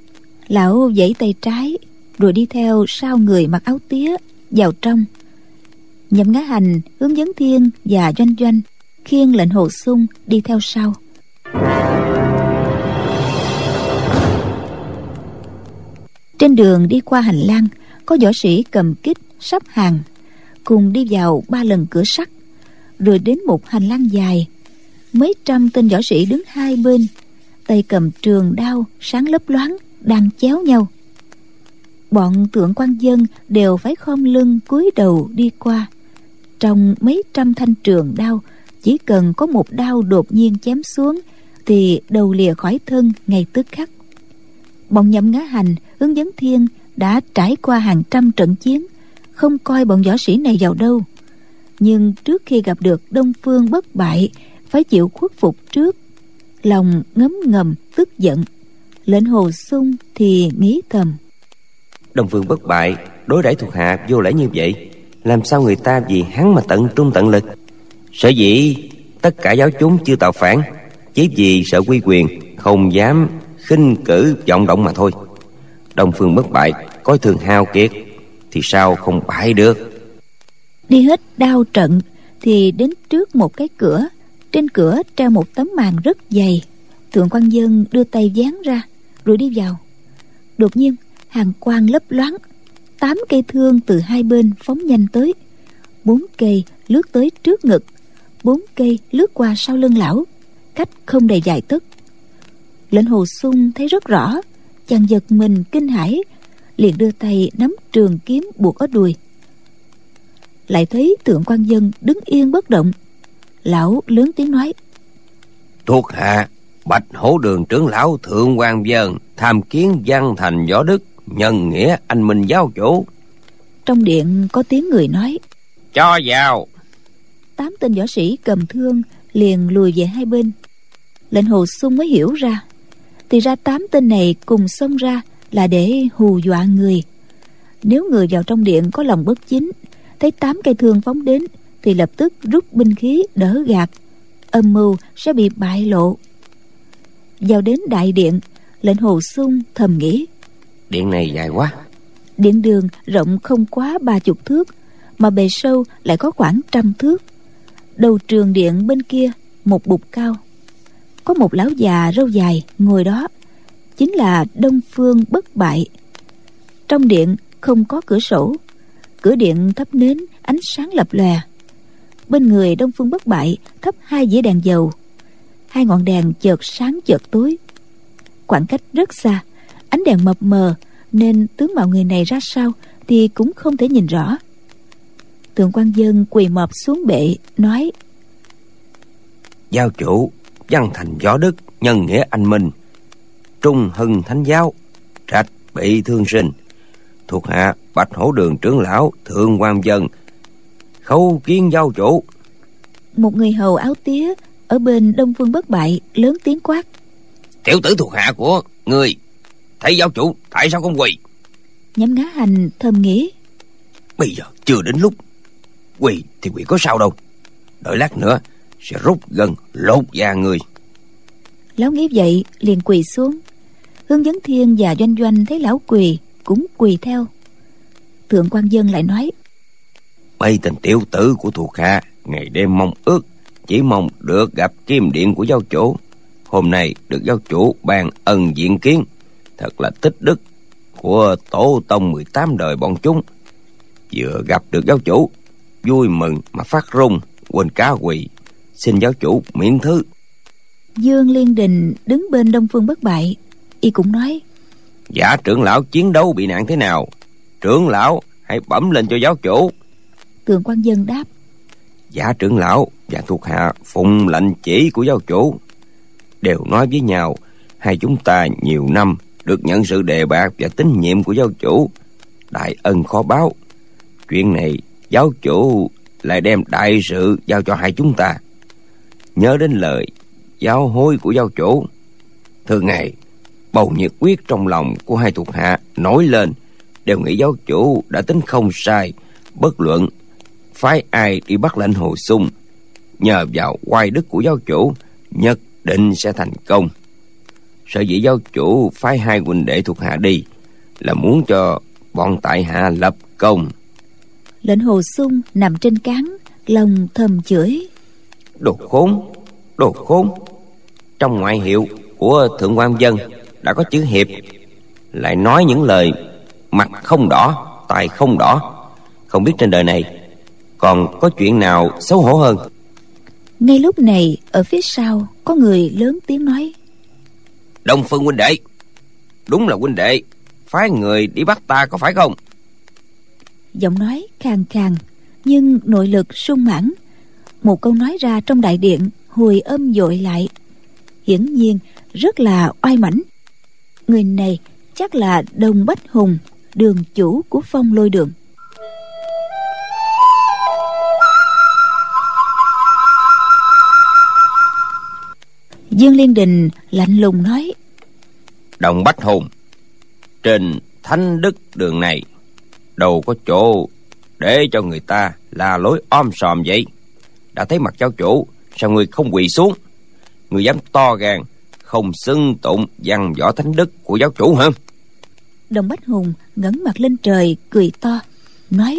S2: Lão giãy tay trái rồi đi theo sau người mặc áo tía vào trong. Nhậm Ngã Hành, Hướng Vấn Thiên và Doanh Doanh khiêng lệnh Hồ Xung đi theo sau. Trên đường đi qua hành lang, có võ sĩ cầm kích sắp hàng cùng đi vào ba lần cửa sắt, rồi đến một hành lang dài. Mấy trăm tên võ sĩ đứng hai bên, tay cầm trường đao sáng lấp loáng đang chéo nhau. Bọn Thượng quan Dân đều phải khom lưng cúi đầu đi qua. Trong mấy trăm thanh trường đao, chỉ cần có một đao đột nhiên chém xuống thì đầu lìa khỏi thân ngay tức khắc. Bọn Nhậm Ngã Hành, Hướng Vấn Thiên đã trải qua hàng trăm trận chiến, không coi bọn võ sĩ này vào đâu. Nhưng trước khi gặp được Đông Phương Bất Bại, phải chịu khuất phục trước. Lòng ngấm ngầm tức giận. Lệnh Hồ Xung thì nghĩ thầm,
S3: Đông Phương Bất Bại đối đãi thuộc hạ vô lễ như vậy, làm sao người ta vì hắn mà tận trung tận lực? Sở dĩ tất cả giáo chúng chưa tạo phản, chỉ vì sợ quy quyền, không dám khinh cử vọng động mà thôi. Đông Phương Bất Bại coi thường hao kiệt thì sao không bại được.
S2: Đi hết đao trận thì đến trước một cái cửa. Trên cửa treo một tấm màn rất dày. Thượng quan Dân đưa tay dán ra rồi đi vào. Đột nhiên hàn quang lấp loáng, tám cây thương từ hai bên phóng nhanh tới. Bốn cây lướt tới trước ngực, bốn cây lướt qua sau lưng lão, cách không đầy vài tấc. Lệnh Hồ Xung thấy rất rõ, chàng giật mình kinh hãi, liền đưa tay nắm trường kiếm buộc ở đùi. Lại thấy Thượng quan Dân đứng yên bất động. Lão lớn tiếng nói:
S3: Thuộc hạ Bạch Hổ Đường trưởng lão Thượng quan Dân tham kiến Văn Thành Võ Đức, nhân nghĩa anh minh giáo chủ.
S2: Trong điện có tiếng người nói:
S3: Cho vào.
S2: Tám tên võ sĩ cầm thương liền lùi về hai bên. Lệnh Hồ Xung mới hiểu ra, thì ra tám tên này cùng xông ra là để hù dọa người. Nếu người vào trong điện có lòng bất chính, thấy tám cây thương phóng đến thì lập tức rút binh khí đỡ gạt, âm mưu sẽ bị bại lộ. Vào đến đại điện, Lệnh Hồ Xung thầm nghĩ:
S3: Điện này dài quá.
S2: Điện đường rộng không quá ba chục thước, mà bề sâu lại có khoảng trăm thước. Đầu trường điện bên kia một bục cao, có một lão già râu dài ngồi đó, chính là Đông Phương Bất Bại. Trong điện không có cửa sổ, cửa điện thắp nến ánh sáng lập lòe. Bên người Đông Phương Bất Bại thắp hai dĩa đèn dầu, hai ngọn đèn chợt sáng chợt tối. Khoảng cách rất xa, ánh đèn mập mờ nên tướng mạo người này ra sao thì cũng không thể nhìn rõ. Thượng quan Dân quỳ mọp xuống bệ nói:
S3: Giáo chủ Văn Thành Võ Đức, nhân nghĩa anh minh, trung hưng thánh giáo, trạch bị thương sinh. Thuộc hạ Bạch Hổ Đường trưởng lão Thượng quan Dân khấu kiến giáo chủ.
S2: Một người hầu áo tía ở bên Đông Phương Bất Bại lớn tiếng quát:
S3: Tiểu tử thuộc hạ của người thấy giáo chủ tại sao không quỳ?
S2: Nhắm Ngá Hành thầm nghĩ:
S3: Bây giờ chưa đến lúc quỳ thì quỳ có sao đâu, đợi lát nữa sẽ rút gân lột da người.
S2: Lão nghĩ vậy liền quỳ xuống. Hướng Vấn Thiên và Doanh Doanh thấy lão quỳ cũng quỳ theo. Thượng quan Dân lại nói:
S3: Mấy tên tiểu tử của thuộc hạ ngày đêm mong ước, chỉ mong được gặp kim điện của giáo chủ. Hôm nay được giáo chủ ban ân diện kiến, thật là tích đức của tổ tông mười tám đời bọn chúng. Vừa gặp được giáo chủ, vui mừng mà phát run, quên cá quỳ, xin giáo chủ miễn thứ.
S2: Dương Liên Đình đứng bên Đông Phương Bất Bại, y cũng nói:
S3: Dạ trưởng lão chiến đấu bị nạn thế nào, trưởng lão hãy bẩm lên cho giáo chủ.
S2: Thượng quan Dân đáp:
S3: Dạ trưởng lão và thuộc hạ phụng lệnh chỉ của giáo chủ, đều nói với nhau hai chúng ta nhiều năm được nhận sự đề bạt và tín nhiệm của giáo chủ, đại ân khó báo. Chuyện này giáo chủ lại đem đại sự giao cho hai chúng ta. Nhớ đến lời giáo hối của giáo chủ, thường ngày bầu nhiệt quyết trong lòng của hai thuộc hạ nổi lên, đều nghĩ giáo chủ đã tính không sai, bất luận phái ai đi bắt Lệnh Hồ Xung, nhờ vào oai đức của giáo chủ nhất định sẽ thành công. Sở dĩ giáo chủ phái hai huynh đệ thuộc hạ đi là muốn cho bọn tại hạ lập công.
S2: Lệnh Hồ Xung nằm trên cán, lòng thầm chửi:
S3: Đồ khốn, đồ khốn. Trong ngoại hiệu của Thượng quan Dân đã có chữ hiệp, lại nói những lời mặt không đỏ, tài không đỏ. Không biết trên đời này còn có chuyện nào xấu hổ hơn.
S2: Ngay lúc này ở phía sau có người lớn tiếng nói:
S3: Đông Phương huynh đệ, đúng là huynh đệ phái người đi bắt ta có phải không?
S2: Giọng nói khàn khàn nhưng nội lực sung mãn. Một câu nói ra trong đại điện hồi âm dội lại, hiển nhiên rất là oai mãnh. Người này chắc là Đông Bách Hùng, đường chủ của Phong Lôi Đường. Dương Liên Đình lạnh lùng nói:
S3: Đồng Bách Hùng, trên Thánh Đức đường này đâu có chỗ để cho người ta la lối om sòm vậy. đã thấy mặt giáo chủ, sao ngươi không quỳ xuống? Ngươi dám to gan không xưng tụng văn võ thánh đức của giáo chủ hả?
S2: Đồng Bách Hùng ngẩng mặt lên trời cười to, nói: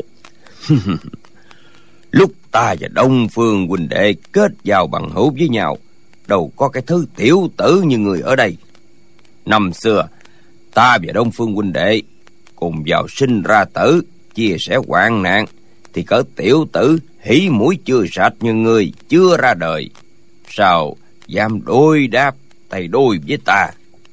S3: Lúc ta và Đông Phương huynh đệ kết giao bằng hữu với nhau, đâu có cái thứ tiểu tử như người ở đây. Năm xưa ta và Đông Phương huynh đệ cùng vào sinh ra tử, chia sẻ hoạn nạn, thì cỡ tiểu tử hỉ mũi chưa sạch như người chưa ra đời, sao dám đối đáp tay đôi với ta?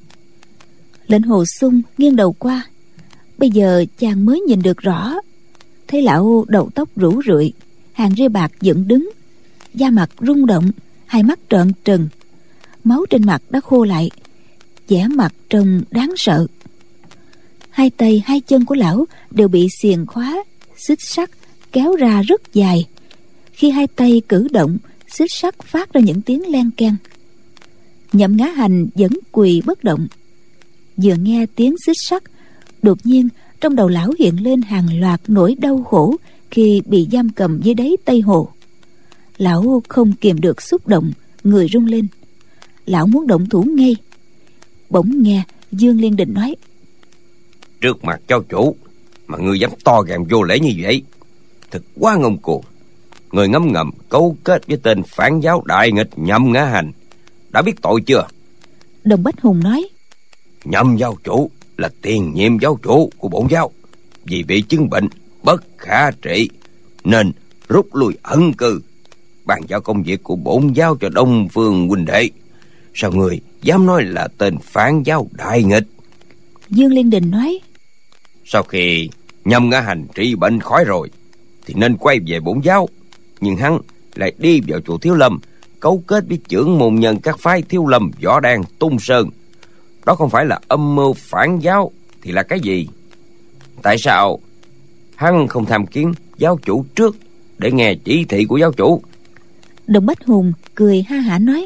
S2: Lệnh Hồ Xung nghiêng đầu qua, bây giờ chàng mới nhìn được rõ. Thấy lão đầu tóc rủ rượi, hàng ria bạc dựng đứng, da mặt rung động, hai mắt trợn trừng, máu trên mặt đã khô lại, vẻ mặt trông đáng sợ. Hai tay hai chân của lão đều bị xiềng khóa, xích sắt kéo ra rất dài. Khi hai tay cử động, xích sắt phát ra những tiếng len keng. Nhậm Ngã Hành vẫn quỳ bất động. Vừa nghe tiếng xích sắt, đột nhiên trong đầu lão hiện lên hàng loạt nỗi đau khổ khi bị giam cầm dưới đáy Tây Hồ. Lão không kìm được xúc động, người rung lên. Lão muốn động thủ ngay. Bỗng nghe Dương Liên Định nói:
S3: Trước mặt giáo chủ mà ngươi dám to gan vô lễ như vậy, thật quá ngông cuồng. Người ngấm ngầm cấu kết với tên phản giáo đại nghịch Nhậm Ngã Hành, đã biết tội chưa?
S2: Đồng Bách Hùng nói:
S3: Nhậm giáo chủ là tiền nhiệm giáo chủ của bổn giáo, vì bị chứng bệnh bất khả trị nên rút lui ẩn cư, bàn giao công việc của bổn giáo cho Đông Phương huynh đệ. Sao người dám nói là tên phản giáo đại nghịch?
S2: Dương Liên Đình nói:
S3: Sau khi Nhậm Ngã Hành trị bệnh khỏi rồi thì nên quay về bổn giáo, nhưng hắn lại đi vào chùa Thiếu Lâm, cấu kết với trưởng môn nhân các phái Thiếu Lâm, Võ Đan, Tung Sơn. Đó không phải là âm mưu phản giáo thì là cái gì? Tại sao hắn không tham kiến giáo chủ trước để nghe chỉ thị của giáo chủ?
S2: Đồng Bách Hùng cười ha hả nói: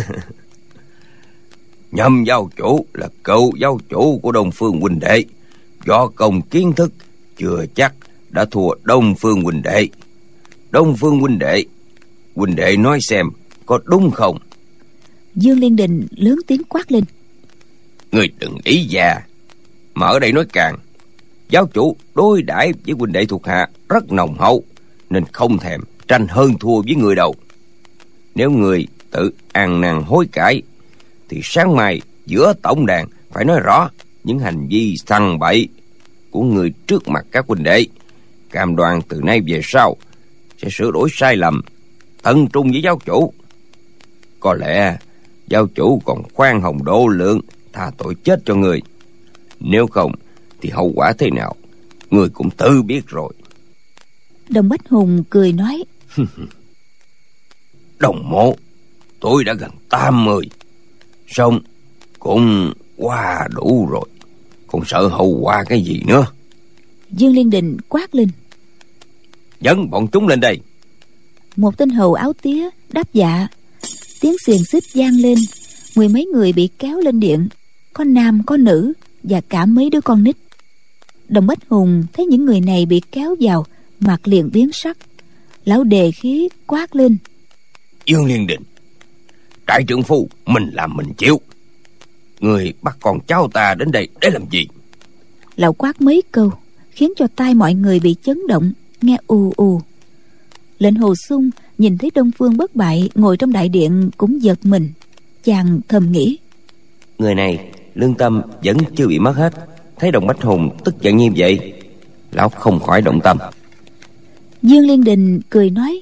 S3: Nhậm giáo chủ là cựu giáo chủ của Đông Phương huynh đệ, võ công kiến thức chưa chắc đã thua Đông Phương huynh đệ. Đông Phương huynh đệ, huynh đệ nói xem có đúng không?
S2: Dương Liên Đình lớn tiếng quát lên:
S3: Người đừng ý già mà ở đây nói càng. Giáo chủ đối đãi với huynh đệ thuộc hạ rất nồng hậu, nên không thèm tranh hơn thua với người đâu. Nếu người tự ăn năn hối cải thì sáng mai giữa tổng đàn phải nói rõ những hành vi sằng bậy của người trước mặt các huynh đệ, cam đoan từ nay về sau sẽ sửa đổi sai lầm, tận trung với giáo chủ. Có lẽ giáo chủ còn khoan hồng độ lượng, tha tội chết cho người. Nếu không thì hậu quả thế nào người cũng tự biết rồi.
S2: Đồng Bách Hùng cười nói:
S3: Đồng mộ, tôi đã gần tám mươi, xong cũng qua đủ rồi, còn sợ hậu quả cái gì nữa?
S2: Dương Liên Đình quát lên:
S3: Dẫn bọn chúng lên đây.
S2: Một tên hầu áo tía đáp dạ. Tiếng xiềng xích vang lên, mười mấy người bị kéo lên điện, có nam có nữ và cả mấy đứa con nít. Đồng Bách Hùng thấy những người này bị kéo vào, mặt liền biến sắc. Lão đề khí quát lên:
S3: Dương Liên Định, đại trưởng phu mình làm mình chịu. Người bắt con cháu ta đến đây để làm gì?
S2: Lão quát mấy câu khiến cho tai mọi người bị chấn động, nghe ù ù. Lệnh Hồ Xung nhìn thấy Đông Phương Bất Bại ngồi trong đại điện cũng giật mình. Chàng thầm nghĩ:
S3: Người này lương tâm vẫn chưa bị mất hết. Thấy Đồng Bách Hùng tức giận như vậy, lão không khỏi động tâm.
S2: Dương Liên Đình cười nói: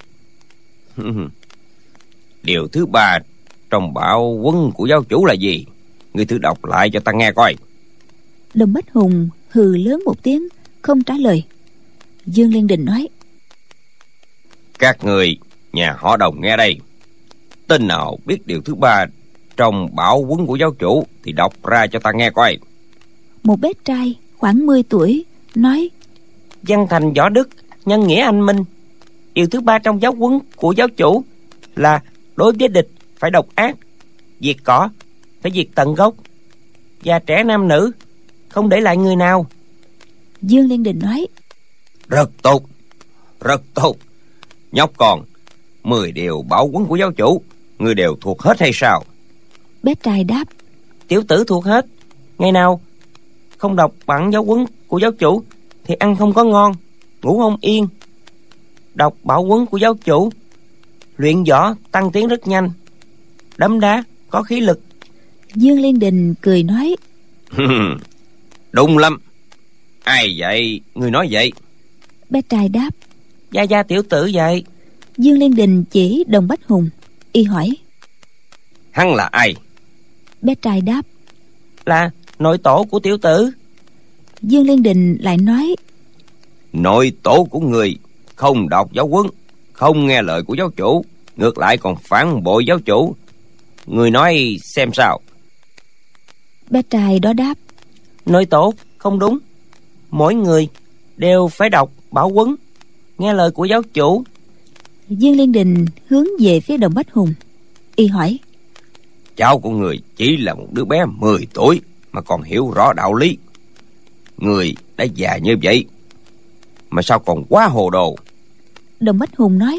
S3: Điều thứ ba trong bảo quân của giáo chủ là gì? Người thử đọc lại cho ta nghe coi.
S2: Đồng Bách Hùng hừ lớn một tiếng, không trả lời. Dương Liên Đình nói:
S3: Các người nhà họ Đồng nghe đây, tên nào biết điều thứ ba trong bảo huấn của giáo chủ thì đọc ra cho ta nghe coi.
S2: Một bé trai khoảng mười tuổi nói:
S4: Văn thành võ đức, nhân nghĩa anh minh. Điều thứ ba trong giáo huấn của giáo chủ là đối với địch phải độc ác, diệt cỏ phải diệt tận gốc, già trẻ nam nữ không để lại người nào.
S2: Dương Liên Đình nói:
S3: Rất tốt, rất tốt. Nhóc con, Mười điều bảo huấn của giáo chủ người đều thuộc hết hay sao?
S2: Bé trai đáp:
S4: Tiểu tử thuộc hết. Ngày nào không đọc bản giáo huấn của giáo chủ thì ăn không có ngon, ngủ không yên. Đọc bảo huấn của giáo chủ, luyện võ tăng tiến rất nhanh, đấm đá có khí lực.
S2: Dương Liên Đình cười nói:
S3: Đúng lắm. Ai vậy? Người nói vậy?
S2: Bé trai đáp:
S4: Gia gia tiểu tử vậy.
S2: Dương Liên Đình chỉ Đồng Bách Hùng. Y hỏi:
S3: Hắn là ai?
S2: Bé trai đáp:
S4: Là nội tổ của tiểu tử.
S2: Dương Liên Đình lại nói:
S3: Nội tổ của người không đọc giáo huấn, không nghe lời của giáo chủ, ngược lại còn phản bội giáo chủ. Người nói xem sao?
S2: Bé trai đó đáp:
S4: Nội tổ không đúng. Mỗi người đều phải đọc bảo huấn, nghe lời của giáo chủ.
S2: Dương Liên Đình hướng về phía Đồng Bách Hùng. Y hỏi:
S3: Cháu của người chỉ là một đứa bé mười tuổi mà còn hiểu rõ đạo lý. Người đã già như vậy mà sao còn quá hồ đồ?
S2: Đồng Bách Hùng nói: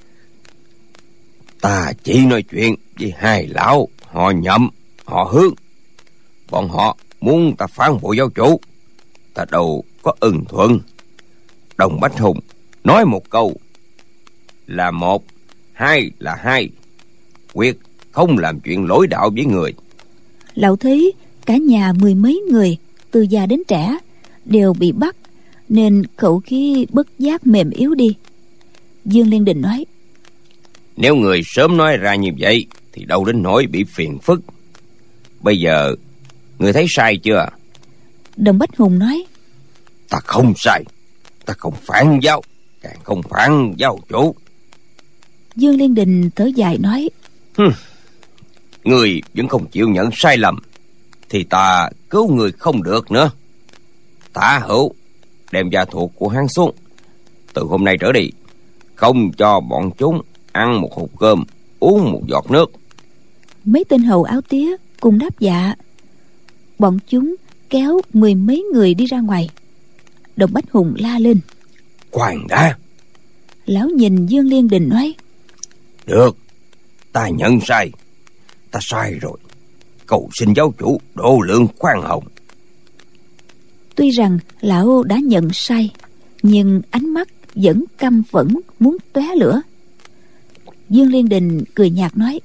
S3: Ta chỉ nói chuyện với hai lão họ Nhậm, họ Hướng. Bọn họ muốn ta phản bội giáo chủ, ta đâu có ưng thuận. Đồng Bách Hùng nói một câu là một, hai là hai, quyết không làm chuyện lỗi đạo với người.
S2: Lão thấy cả nhà mười mấy người, từ già đến trẻ, đều bị bắt, nên khẩu khí bất giác mềm yếu đi. Dương Liên Đình nói:
S3: Nếu người sớm nói ra như vậy thì đâu đến nỗi bị phiền phức. Bây giờ người thấy sai chưa?
S2: Đồng Bách Hùng nói:
S3: Ta không sai. Ta không phản giáo, càng không phản giáo chủ.
S2: Dương Liên Đình thở dài nói:
S3: Hừm, người vẫn không chịu nhận sai lầm thì ta cứu người không được nữa. Tả Hữu đem gia thuộc của hắn xuống. Từ hôm nay trở đi, không cho bọn chúng ăn một hộp cơm, uống một giọt nước.
S2: Mấy tên hầu áo tía cùng đáp dạ. Bọn chúng kéo mười mấy người đi ra ngoài. Đồng Bách Hùng la lên:
S3: Khoan đã.
S2: Lão nhìn Dương Liên Đình nói:
S3: Được, ta nhận sai. Ta sai rồi. Cầu xin giáo chủ độ lượng khoan hồng.
S2: Tuy rằng lão đã nhận sai, nhưng ánh mắt vẫn căm phẫn muốn tóe lửa. Dương Liên Đình cười nhạt nói: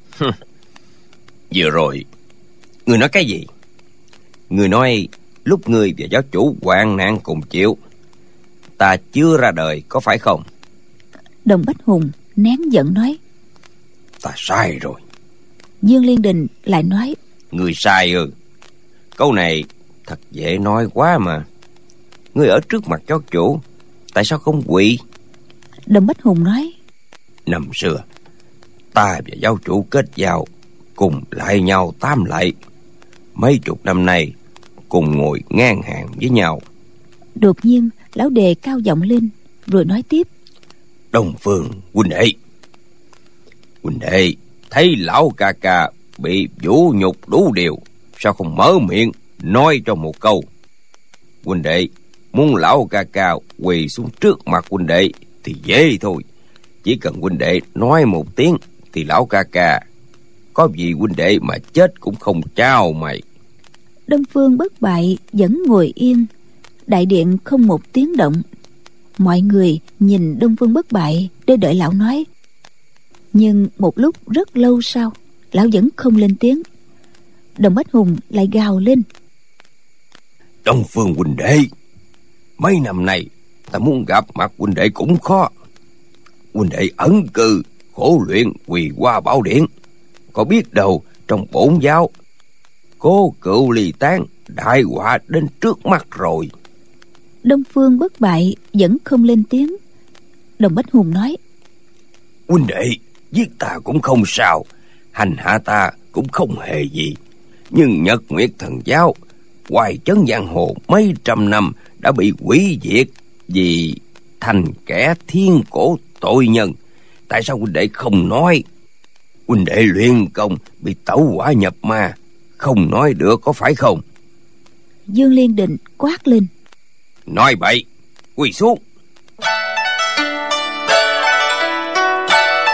S3: Vừa rồi người nói cái gì? Người nói lúc người và giáo chủ hoạn nạn cùng chịu, ta chưa ra đời, có phải không?
S2: Đồng Bách Hùng nén giận nói:
S3: Ta sai rồi.
S2: Dương Liên Đình lại nói:
S3: Người sai ư? Câu này thật dễ nói quá mà. Người ở trước mặt giáo chủ, tại sao không quỳ?
S2: Đồng Bách Hùng nói:
S3: Năm xưa ta và giáo chủ kết giao, cùng lại nhau tám lại. Mấy chục năm nay cùng ngồi ngang hàng với nhau.
S2: Đột nhiên lão đề cao giọng lên, rồi nói tiếp:
S3: Đông Phương huynh đệ, huynh đệ thấy lão ca ca bị vũ nhục đủ điều, sao không mở miệng nói cho một câu? Huynh đệ muốn lão ca ca quỳ xuống trước mặt huynh đệ thì dễ thôi. Chỉ cần huynh đệ nói một tiếng thì lão ca ca có vì huynh đệ mà chết cũng không trao mày.
S2: Đông Phương Bất Bại vẫn ngồi yên. Đại điện không một tiếng động. Mọi người nhìn Đông Phương Bất Bại để đợi lão nói. Nhưng một lúc rất lâu sau, lão vẫn không lên tiếng. Đồng Bách Hùng lại gào lên:
S3: Đông Phương huynh đệ, mấy năm nay ta muốn gặp mặt huynh đệ cũng khó. Huynh đệ ẩn cư khổ luyện quỳ qua bảo điển, có biết đâu trong bổn giáo cố cựu ly tán, đại họa đến trước mắt rồi.
S2: Đông Phương Bất Bại vẫn không lên tiếng. Đồng Bách Hùng nói:
S3: Huynh đệ giết ta cũng không sao, hành hạ ta cũng không hề gì. Nhưng Nhật Nguyệt Thần Giáo hoài chấn giang hồ mấy trăm năm đã bị hủy diệt vì thành kẻ thiên cổ tội nhân. Tại sao huynh đệ không nói? Huynh đệ luyện công bị tẩu hỏa nhập ma, không nói được có phải không?
S2: Dương Liên Đình quát lên:
S3: Nói bậy, quỳ xuống.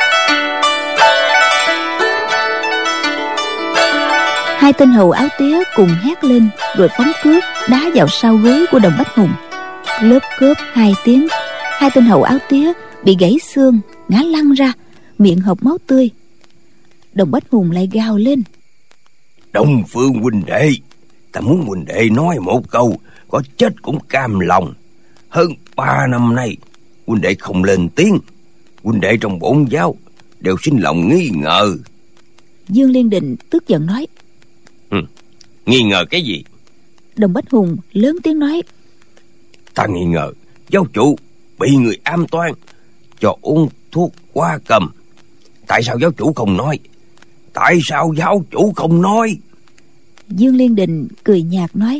S2: Hai tên hầu áo tía cùng hét lên rồi phóng cước đá vào sau gối của Đồng Bách Hùng. Lớp cớp hai tiếng, hai tên hầu áo tía bị gãy xương, ngã lăn ra, miệng hộc máu tươi. Đồng Bách Hùng lại gào lên:
S3: Đông Phương huynh đệ, ta muốn huynh đệ nói một câu, có chết cũng cam lòng. Hơn ba năm nay huynh đệ không lên tiếng, huynh đệ trong bổn giáo đều sinh lòng nghi ngờ.
S2: Dương Liên Định tức giận nói:
S3: ừ, Nghi ngờ cái gì?
S2: Đồng Bách Hùng lớn tiếng nói:
S3: Ta nghi ngờ giáo chủ bị người ám toán, cho uống thuốc quá cầm. Tại sao giáo chủ không nói? Tại sao giáo chủ không nói?
S2: Dương Liên Định cười nhạt nói: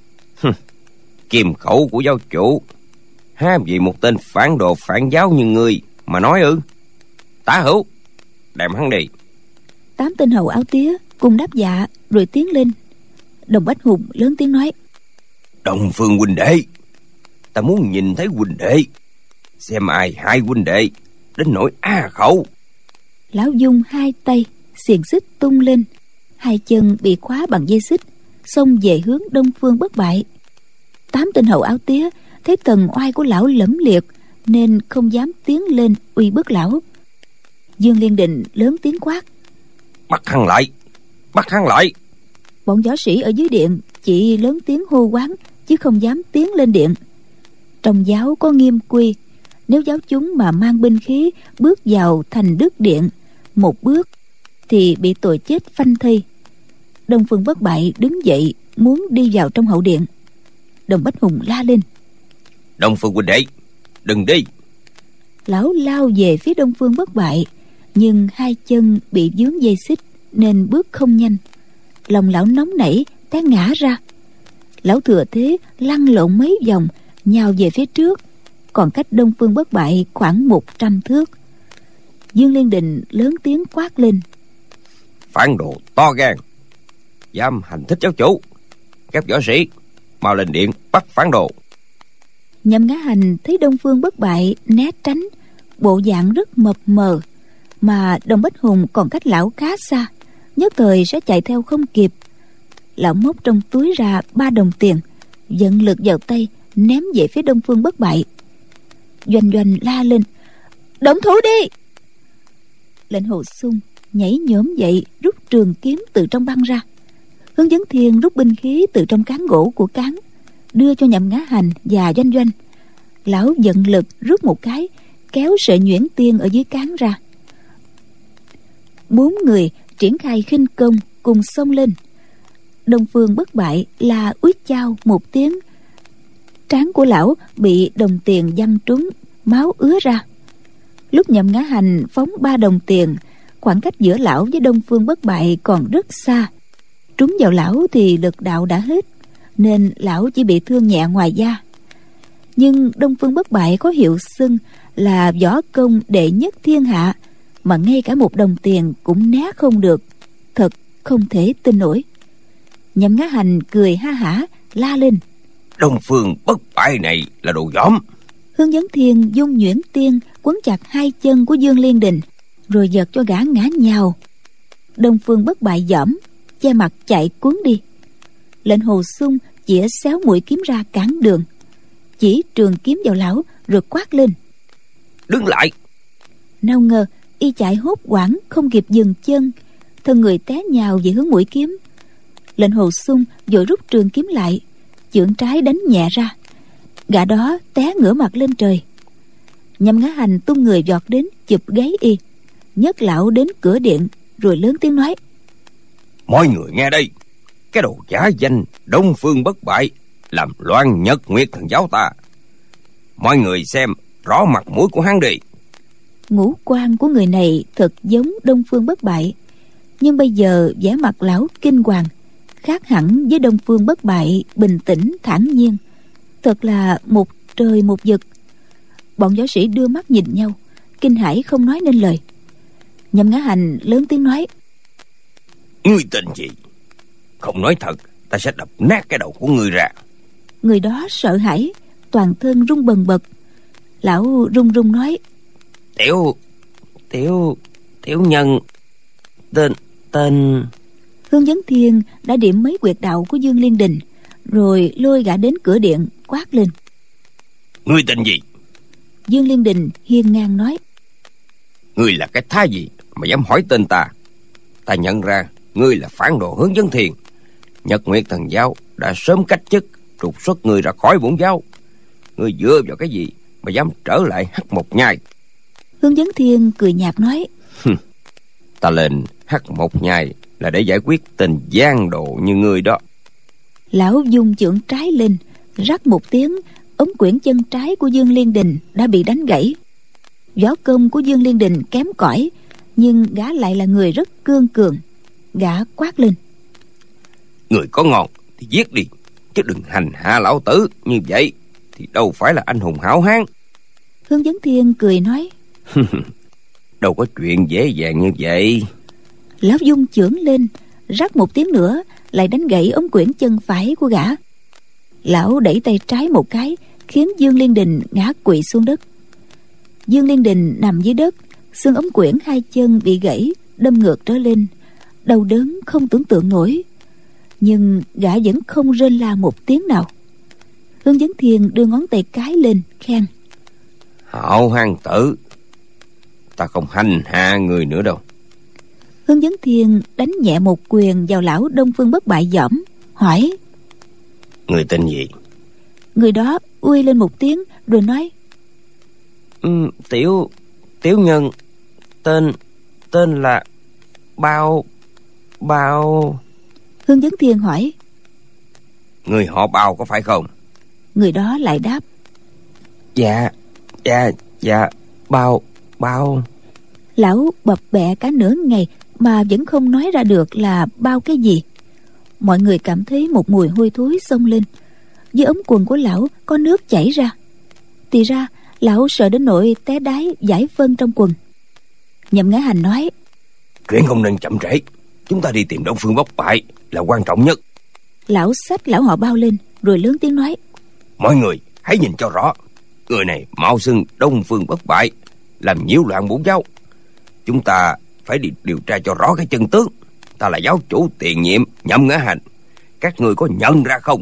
S3: Kim khẩu của giáo chủ há vì một tên phản đồ phản giáo như ngươi mà nói ư? Tả Hữu, đem hắn đi.
S2: Tám tên hầu áo tía cùng đáp dạ rồi tiến lên. Đồng Bách Hùng lớn tiếng nói:
S3: Đồng Phương huynh đệ, ta muốn nhìn thấy huynh đệ, xem ai hai huynh đệ đến nỗi a khẩu.
S2: Lão Dung hai tay xiềng xích tung lên, hai chân bị khóa bằng dây xích, xông về hướng Đông Phương Bất Bại. Tám tên hầu áo tía thấy tần oai của lão lẫm liệt nên không dám tiến lên uy bức lão. Dương Liên Định lớn tiếng quát:
S3: Bắt hắn lại, bắt hắn lại.
S2: Bọn võ sĩ ở dưới điện chỉ lớn tiếng hô quán chứ không dám tiến lên điện. Trong giáo có nghiêm quy, nếu giáo chúng mà mang binh khí bước vào thành đức điện một bước thì bị tội chết phanh thây. Đông Phương Bất Bại đứng dậy muốn đi vào trong hậu điện. Đồng Bách Hùng la lên:
S3: Đông Phương huynh đệ, đừng đi.
S2: Lão lao về phía Đông Phương Bất Bại, nhưng hai chân bị vướng dây xích nên bước không nhanh. Lòng lão nóng nảy té ngã ra. Lão thừa thế lăn lộn mấy vòng nhào về phía trước, còn cách Đông Phương Bất Bại khoảng một trăm thước. Dương Liên Định lớn tiếng quát lên:
S3: Phản đồ to gan, dám hành thích giáo chủ. Các võ sĩ mau lên điện bắt phản đồ.
S2: Nhậm Ngã Hành thấy Đông Phương Bất Bại né tránh, bộ dạng rất mập mờ, mà Đồng Bách Hùng còn cách lão khá xa, nhất thời sẽ chạy theo không kịp. Lão móc trong túi ra ba đồng tiền, vận lực vào tay ném về phía Đông Phương Bất Bại. Doanh Doanh la lên: Động thủ đi! Lệnh Hồ Xung nhảy nhổm dậy rút trường kiếm từ trong băng ra. Hướng Dẫn Thiên rút binh khí từ trong cán gỗ của cán đưa cho Nhậm Ngã Hành và Doanh Doanh. Lão vận lực rút một cái, kéo sợi nhuyễn tiên ở dưới cán ra. Bốn người triển khai khinh công cùng xông lên. Đông Phương Bất Bại là úi chao một tiếng, trán của lão bị đồng tiền văng trúng, máu ứa ra. Lúc Nhậm Ngã Hành phóng ba đồng tiền, khoảng cách giữa lão với Đông Phương Bất Bại còn rất xa. Trúng vào lão thì lực đạo đã hết, nên lão chỉ bị thương nhẹ ngoài da. Nhưng Đông Phương Bất Bại có hiệu xưng là võ công đệ nhất thiên hạ, mà ngay cả một đồng tiền cũng né không được, thật không thể tin nổi. Nhậm Ngã Hành cười ha hả la lên:
S3: Đông Phương Bất Bại này là đồ gióm.
S2: Hướng Dẫn Thiên dung nhuyễn tiên quấn chặt hai chân của Dương Liên Đình, rồi giật cho gã ngã nhào. Đông Phương Bất Bại dõm, che mặt chạy cuốn đi. Lệnh Hồ Xung chĩa xéo mũi kiếm ra cản đường, chỉ trường kiếm vào lão rồi quát lên:
S3: Đứng lại!
S2: Nào ngờ y chạy hốt hoảng không kịp dừng chân, thân người té nhào về hướng mũi kiếm. Lệnh Hồ Xung vội rút trường kiếm lại, chưởng trái đánh nhẹ ra, gã đó té ngửa mặt lên trời. Nhậm Ngã Hành tung người vọt đến chụp gáy y, nhấc lão đến cửa điện rồi lớn tiếng nói:
S3: Mọi người nghe đây, cái đồ giả danh Đông Phương Bất Bại làm loan Nhật Nguyệt Thần giáo ta. Mọi người xem rõ mặt mũi của hắn đi.
S2: Ngũ quan của người này thật giống Đông Phương Bất Bại, nhưng bây giờ vẻ mặt lão kinh hoàng, khác hẳn với Đông Phương Bất Bại bình tĩnh thản nhiên, thật là một trời một vực. Bọn võ sĩ đưa mắt nhìn nhau, kinh hãi không nói nên lời. Nhậm Ngã Hành lớn tiếng nói:
S3: Ngươi tên gì? Không nói thật, ta sẽ đập nát cái đầu của ngươi ra.
S2: Người đó sợ hãi, toàn thân run bần bật. Lão run run nói:
S4: Tiểu Tiểu Tiểu nhân Tên Tên
S2: Hương Vấn Thiên đã điểm mấy quyệt đạo của Dương Liên Đình, rồi lôi gã đến cửa điện quát lên:
S3: Ngươi tên gì?
S2: Dương Liên Đình hiên ngang nói:
S3: Ngươi là cái thá gì mà dám hỏi tên ta? Ta nhận ra ngươi là phản đồ Hướng Vấn Thiên. Nhật Nguyệt Thần Giáo đã sớm cách chức, trục xuất ngươi ra khỏi bổn giáo. Ngươi dựa vào cái gì mà dám trở lại Hắc Mộc Nhai?
S2: Hướng Vấn Thiên cười nhạt nói:
S3: Ta lên Hắc Mộc Nhai là để giải quyết tình gian đồ như ngươi đó.
S2: Lão dung chưởng trái lên, rắc một tiếng, ống quyển chân trái của Dương Liên Đình đã bị đánh gãy. Võ công của Dương Liên Đình kém cỏi, nhưng gã lại là người rất cương cường. Gã quát lên:
S3: Người có ngon thì giết đi, chứ đừng hành hạ lão tử như vậy thì đâu phải là anh hùng hảo hán.
S2: Hướng Vấn Thiên cười nói:
S3: Đâu có chuyện dễ dàng như vậy.
S2: Lão dung chưởng lên, rắc một tiếng nữa, lại đánh gãy ống quyển chân phải của gã. Lão đẩy tay trái một cái, khiến Dương Liên Đình ngã quỵ xuống đất. Dương Liên Đình nằm dưới đất, xương ống quyển hai chân bị gãy, đâm ngược trở lên, đau đớn không tưởng tượng nổi. Nhưng gã vẫn không rên la một tiếng nào. Hướng Vấn Thiên đưa ngón tay cái lên khen:
S3: Hảo hán tử, ta không hành hạ người nữa đâu.
S2: Hướng Vấn Thiên đánh nhẹ một quyền vào lão Đông Phương Bất Bại dõm, hỏi:
S3: Người tên gì?
S2: Người đó uy lên một tiếng rồi nói:
S4: ừ, Tiểu Tiểu nhân Tên Tên là Bao Bao
S2: Hướng Vấn Thiên hỏi:
S3: Người họ Bao có phải không?
S2: Người đó lại đáp:
S4: Dạ Dạ Dạ Bao Bao.
S2: Lão bập bẹ cả nửa ngày mà vẫn không nói ra được là bao cái gì. Mọi người cảm thấy một mùi hôi thối xông lên. Dưới ống quần của lão có nước chảy ra. Thì ra lão sợ đến nỗi té đáy giải phân trong quần. Nhậm Ngã Hành nói:
S3: Chuyện không nên chậm trễ, chúng ta đi tìm Đông Phương Bất Bại là quan trọng nhất.
S2: Lão xách lão họ Bao lên, rồi lớn tiếng nói:
S3: Mọi người hãy nhìn cho rõ, người này mạo xưng Đông Phương Bất Bại, làm nhiễu loạn bổn giáo. Chúng ta phải đi điều tra cho rõ cái chân tướng. Ta là giáo chủ tiền nhiệm Nhậm Ngã Hành, các người có nhận ra không?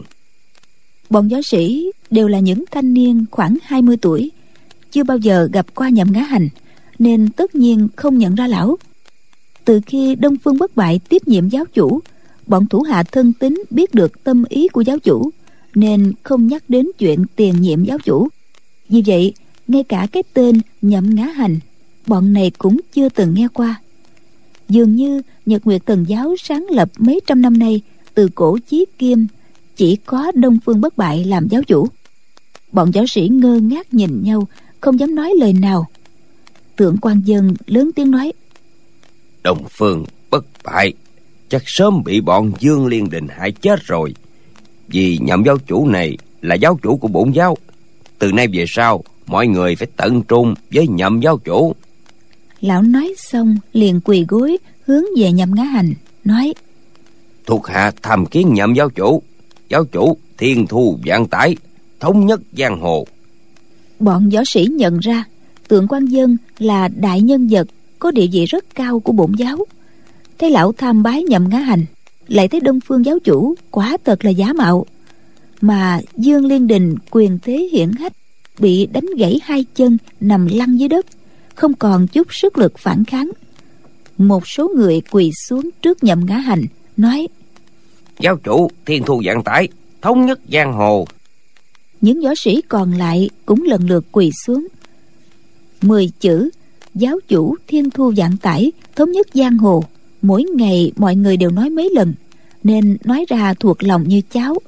S2: Bọn võ sĩ đều là những thanh niên khoảng hai mươi tuổi, chưa bao giờ gặp qua Nhậm Ngã Hành, nên tất nhiên không nhận ra lão. Từ khi Đông Phương Bất Bại tiếp nhiệm giáo chủ, bọn thủ hạ thân tín biết được tâm ý của giáo chủ, nên không nhắc đến chuyện tiền nhiệm giáo chủ. Vì vậy, ngay cả cái tên Nhậm Ngã Hành, bọn này cũng chưa từng nghe qua. Dường như Nhật Nguyệt Thần Giáo sáng lập mấy trăm năm nay, từ cổ chí kim, chỉ có Đông Phương Bất Bại làm giáo chủ. Bọn võ sĩ ngơ ngác nhìn nhau, không dám nói lời nào. Thượng quan Dân lớn tiếng nói:
S3: Đông Phương Bất Bại chắc sớm bị bọn Dương Liên Đình hại chết rồi. Vì Nhậm giáo chủ này là giáo chủ của bổn giáo, từ nay về sau mọi người phải tận trung với Nhậm giáo chủ.
S2: Lão nói xong liền quỳ gối hướng về Nhậm Ngã Hành, nói:
S3: Thuộc hạ tham kiến Nhậm giáo chủ. Giáo chủ thiên thu vạn tải, thống nhất giang hồ.
S2: Bọn võ sĩ nhận ra Thượng quan Dân là đại nhân vật có địa vị rất cao của bổn giáo. Thấy lão tham bái Nhậm Ngã Hành, lại thấy Đông Phương giáo chủ quả thật là giả mạo. Mà Dương Liên Đình quyền thế hiển hách, bị đánh gãy hai chân, nằm lăn dưới đất, không còn chút sức lực phản kháng. Một số người quỳ xuống trước Nhậm Ngã Hành, nói:
S3: Giáo chủ thiên thu vạn tải, thống nhất giang hồ.
S2: Những võ sĩ còn lại cũng lần lượt quỳ xuống. Mười chữ giáo chủ thiên thu vạn tải, thống nhất giang hồ, mỗi ngày mọi người đều nói mấy lần, nên nói ra thuộc lòng như cháo.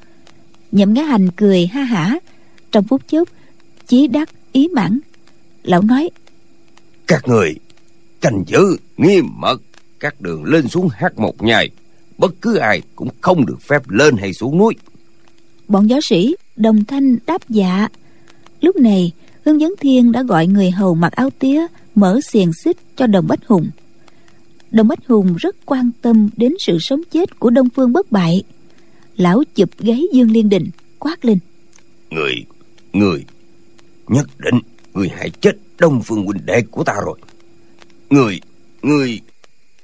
S2: Nhậm Ngã Hành cười ha hả, trong phút chốc chí đắc ý mãn. Lão nói:
S3: Các người canh giữ nghiêm mật các đường lên xuống Hắc Mộc Nhai, bất cứ ai cũng không được phép lên hay xuống núi.
S2: Bọn võ sĩ đồng thanh đáp dạ. Lúc này Hướng Vấn Thiên đã gọi người hầu mặc áo tía mở xiềng xích cho Đồng Bách Hùng. Đồng Bách Hùng rất quan tâm đến sự sống chết của Đông Phương Bất Bại. Lão chụp gáy Dương Liên Đình, quát lên:
S3: Người, người nhất định người hại chết Đông Phương huynh đệ của ta rồi. Người, người.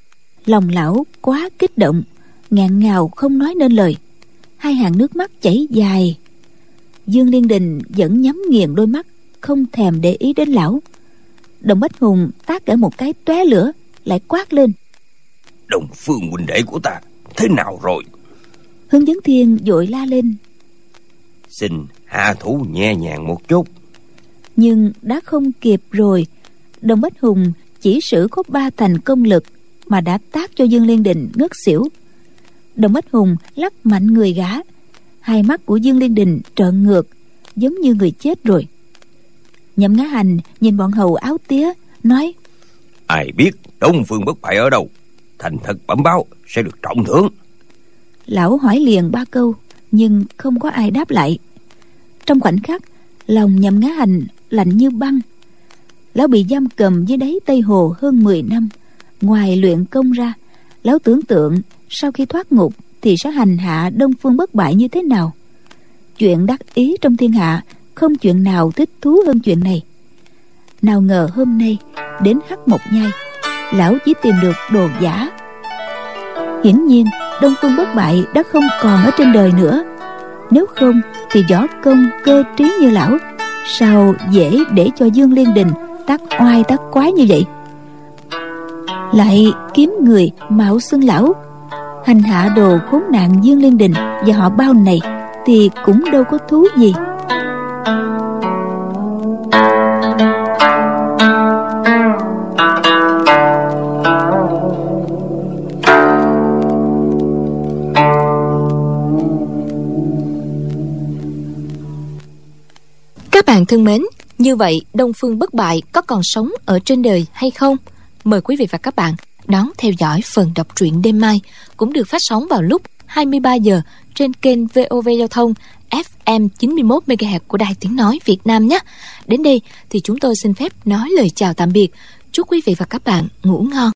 S2: Lòng lão quá kích động, ngạn ngào không nói nên lời, hai hàng nước mắt chảy dài. Dương Liên Đình vẫn nhắm nghiền đôi mắt, không thèm để ý đến lão. Đồng Bách Hùng tát cả một cái tóe lửa, lại quát lên:
S3: Đồng Phương huynh đệ của ta thế nào rồi?
S2: Hướng Vấn Thiên vội la lên:
S3: Xin hạ thủ nhẹ nhàng một chút.
S2: Nhưng đã không kịp rồi. Đồng Bách Hùng chỉ sử có ba thành công lực mà đã tát cho Dương Liên Đình ngất xỉu. Đồng Bách Hùng lắc mạnh người gã, hai mắt của Dương Liên Đình trợn ngược, giống như người chết rồi. Nhậm Ngã Hành nhìn bọn hầu áo tía, nói:
S3: Ai biết Đông Phương Bất Bại ở đâu, thành thật bẩm báo sẽ được trọng thưởng.
S2: Lão hỏi liền ba câu, nhưng không có ai đáp lại. Trong khoảnh khắc, lòng Nhậm Ngã Hành lạnh như băng. Lão bị giam cầm dưới đáy Tây Hồ hơn mười năm. Ngoài luyện công ra, lão tưởng tượng sau khi thoát ngục thì sẽ hành hạ Đông Phương Bất Bại như thế nào. Chuyện đắc ý trong thiên hạ, không chuyện nào thích thú hơn chuyện này. Nào ngờ hôm nay đến Hắc Mộc Nhai, lão chỉ tìm được đồ giả. Hiển nhiên Đông Phương Bất Bại đã không còn ở trên đời nữa. Nếu không thì võ công cơ trí như lão, sao dễ để cho Dương Liên Đình tác oai tác quái như vậy? Lại kiếm người mạo xưng lão, hành hạ đồ khốn nạn Dương Liên Đình và họ Bao này thì cũng đâu có thú gì.
S1: Các bạn thân mến, như vậy Đông Phương Bất Bại có còn sống ở trên đời hay không? Mời quý vị và các bạn đón theo dõi phần đọc truyện đêm mai, cũng được phát sóng vào lúc hai mươi ba giờ trên kênh vê o vê Giao thông ép em chín mươi mốt mê ga héc của Đài Tiếng Nói Việt Nam nhé. Đến đây thì chúng tôi xin phép nói lời chào tạm biệt. Chúc quý vị và các bạn ngủ ngon.